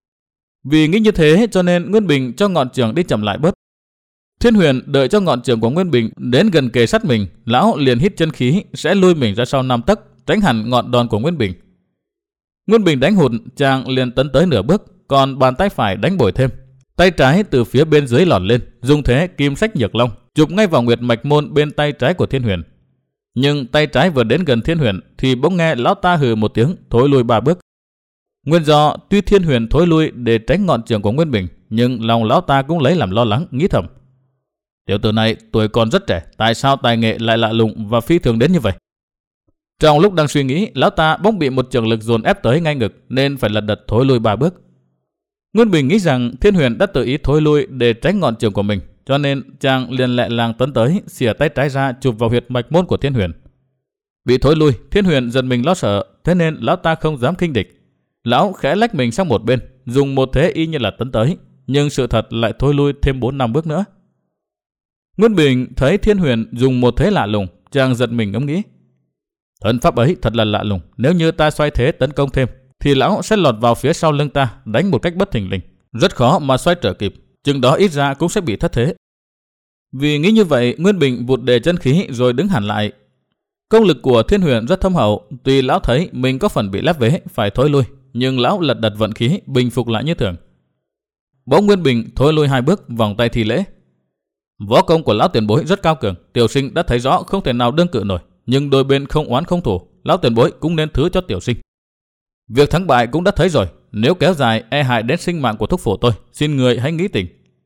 Vì nghĩ như thế cho nên Nguyên Bình cho ngọn chưởng đi chậm lại bớt. Thiên Huyền đợi cho ngọn chưởng của Nguyên Bình đến gần kề sát mình, lão liền hít chân khí sẽ lui mình ra sau năm tấc, tránh hẳn ngọn đòn của Nguyên Bình. Nguyên Bình đánh hụt, chàng liền tấn tới nửa bước, còn bàn tay phải đánh bồi thêm. Tay trái từ phía bên dưới lọt lên, dùng thế kim sách nhược long, chụp ngay vào nguyệt mạch môn bên tay trái của Thiên Huyền. Nhưng tay trái vừa đến gần Thiên Huyền thì bỗng nghe lão ta hừ một tiếng, thối lui ba bước. Nguyên do tuy Thiên Huyền thối lui để tránh ngọn chưởng của Nguyên Bình, nhưng lòng lão ta cũng lấy làm lo lắng, nghĩ thầm. Tiểu tử này tuổi còn rất trẻ, tại sao tài nghệ lại lạ lùng và phi thường đến như vậy? Trong lúc đang suy nghĩ, lão ta bỗng bị một chưởng lực dồn ép tới ngay ngực, nên phải lật đật thối lui ba bước. Nguyên Bình nghĩ rằng Thiên Huyền đã tự ý thối lui để tránh ngọn chưởng của mình, cho nên chàng liền lẹ làng tấn tới, xỉa tay trái ra chụp vào huyệt mạch môn của Thiên Huyền. Bị thối lui, Thiên Huyền giật mình lo sợ, thế nên lão ta không dám khinh địch. Lão khẽ lách mình sang một bên, dùng một thế y như là tấn tới, nhưng sự thật lại thối lui thêm bốn năm bước nữa. Nguyên Bình thấy Thiên Huyền dùng một thế lạ lùng, chàng giật mình ngẫm nghĩ. Thân pháp ấy thật là lạ lùng, nếu như ta xoay thế tấn công thêm, thì lão sẽ lọt vào phía sau lưng ta, đánh một cách bất thình lình, rất khó mà xoay trở kịp, chừng đó ít ra cũng sẽ bị thất thế. Vì nghĩ như vậy, Nguyên Bình vụt đề chân khí rồi đứng hẳn lại. Công lực của Thiên Huyền rất thâm hậu, tuy lão thấy mình có phần bị lép vế, phải thối lui, nhưng lão lật đật vận khí, bình phục lại như thường. Bỗng Nguyên Bình thối lui hai bước, vòng tay thi lễ. Võ công của lão tiền bối rất cao cường, tiểu sinh đã thấy rõ không thể nào đương cự nổi, nhưng đôi bên không oán không thù, lão tiền bối cũng nên thứ cho tiểu sinh. Việc thắng bại cũng đã thấy rồi, nếu kéo dài e hại đến sinh mạng của thúc phụ tôi, xin người hãy nghĩ tình.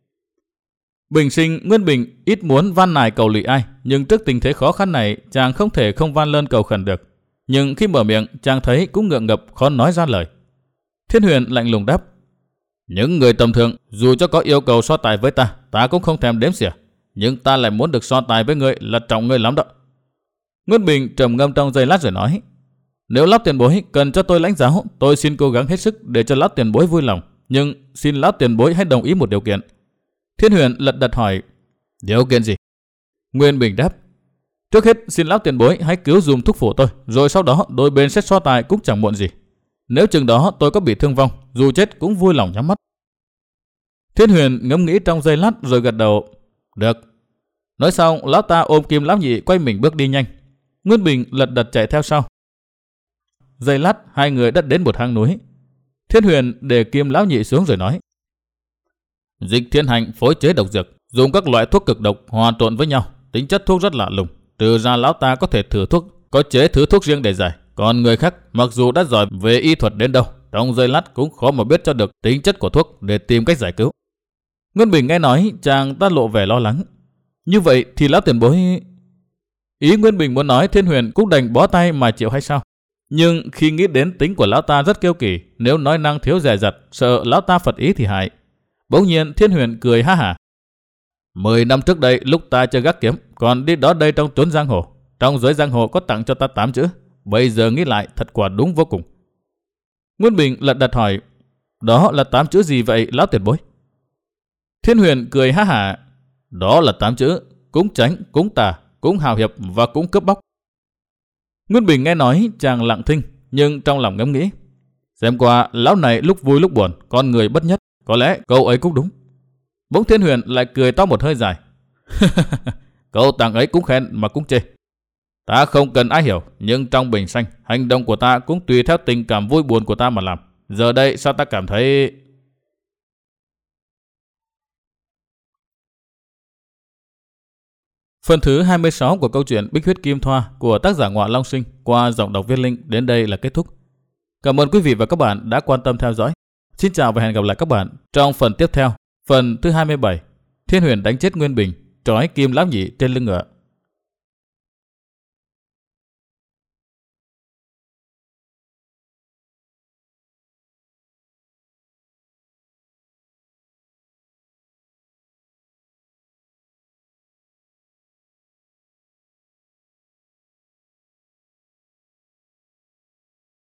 Bình sinh Nguyên Bình ít muốn van nài cầu lụy ai, nhưng trước tình thế khó khăn này, chàng không thể không van lơn cầu khẩn được. Nhưng khi mở miệng, chàng thấy cũng ngượng ngập khó nói ra lời. Thiên Huyền lạnh lùng đáp: Những người tầm thường, dù cho có yêu cầu so tài với ta, ta cũng không thèm đếm xỉa, nhưng ta lại muốn được so tài với người là trọng người lắm đó. Nguyên Bình trầm ngâm trong giây lát rồi nói: Nếu lão tiền bối cần cho tôi lãnh giáo, tôi xin cố gắng hết sức để cho lão tiền bối vui lòng, nhưng xin lão tiền bối hãy đồng ý một điều kiện. Thiên Huyền lật đật hỏi: Điều kiện gì? Nguyên Bình đáp: Trước hết xin lão tiền bối hãy cứu dùm thúc phụ tôi, rồi sau đó đôi bên sẽ so tài cũng chẳng muộn gì. Nếu chừng đó tôi có bị thương vong, dù chết cũng vui lòng nhắm mắt. Thiên Huyền ngẫm nghĩ trong giây lát rồi gật đầu: Được. Nói xong, lão ta ôm Kim Lão Nhị quay mình bước đi nhanh. Nguyên Bình lật đật chạy theo sau. Giây lát, hai người đã đến một hang núi. Thiên Huyền để Kim Lão Nhị xuống rồi nói: Dịch Thiên Hành phối chế độc dược, dùng các loại thuốc cực độc hòa trộn với nhau, tính chất thuốc rất lạ lùng. Trừ ra lão ta có thể thử thuốc, có chế thứ thuốc riêng để giải. Còn người khác, mặc dù đã giỏi về y thuật đến đâu, trong giây lát cũng khó mà biết cho được tính chất của thuốc để tìm cách giải cứu. Nguyên Bình nghe nói, chàng ta lộ vẻ lo lắng. Như vậy thì lão tiền bối... Ý Nguyên Bình muốn nói Thiên Huyền cũng đành bó tay mà chịu hay sao? Nhưng khi nghĩ đến tính của lão ta rất kiêu kỳ, nếu nói năng thiếu dè dặt, sợ lão ta phật ý thì hại. Bỗng nhiên Thiên Huyền cười ha hả. Mười năm trước đây lúc ta chơi gác kiếm, còn đi đó đây trong chốn giang hồ. Trong giới giang hồ có tặng cho ta tám chữ. Bây giờ nghĩ lại thật quả đúng vô cùng. Nguyên Bình lật đật hỏi, đó là tám chữ gì vậy lão tiền bối? Thiên Huyền cười ha hả. Đó là tám chữ, cũng tránh, cũng tà, cũng hào hiệp và cũng cướp bóc. Nguyên Bình nghe nói chàng lặng thinh, nhưng trong lòng ngẫm nghĩ. Xem qua lão này lúc vui lúc buồn, con người bất nhất, có lẽ câu ấy cũng đúng. Bỗng Thiên Huyền lại cười to một hơi dài. Câu tặng ấy cũng khen mà cũng chê. Ta không cần ai hiểu, nhưng trong bình sanh, hành động của ta cũng tùy theo tình cảm vui buồn của ta mà làm. Giờ đây sao ta cảm thấy... Phần thứ hai mươi sáu của câu chuyện Bích Huyết Kim Thoa của tác giả Ngọa Long Sinh qua giọng đọc Viết Linh đến đây là kết thúc. Cảm ơn quý vị và các bạn đã quan tâm theo dõi. Xin chào và hẹn gặp lại các bạn trong phần tiếp theo, phần thứ hai mươi bảy. Thiên Huyền đánh chết Nguyên Bình, trói Kim Lão Nhị trên lưng ngựa.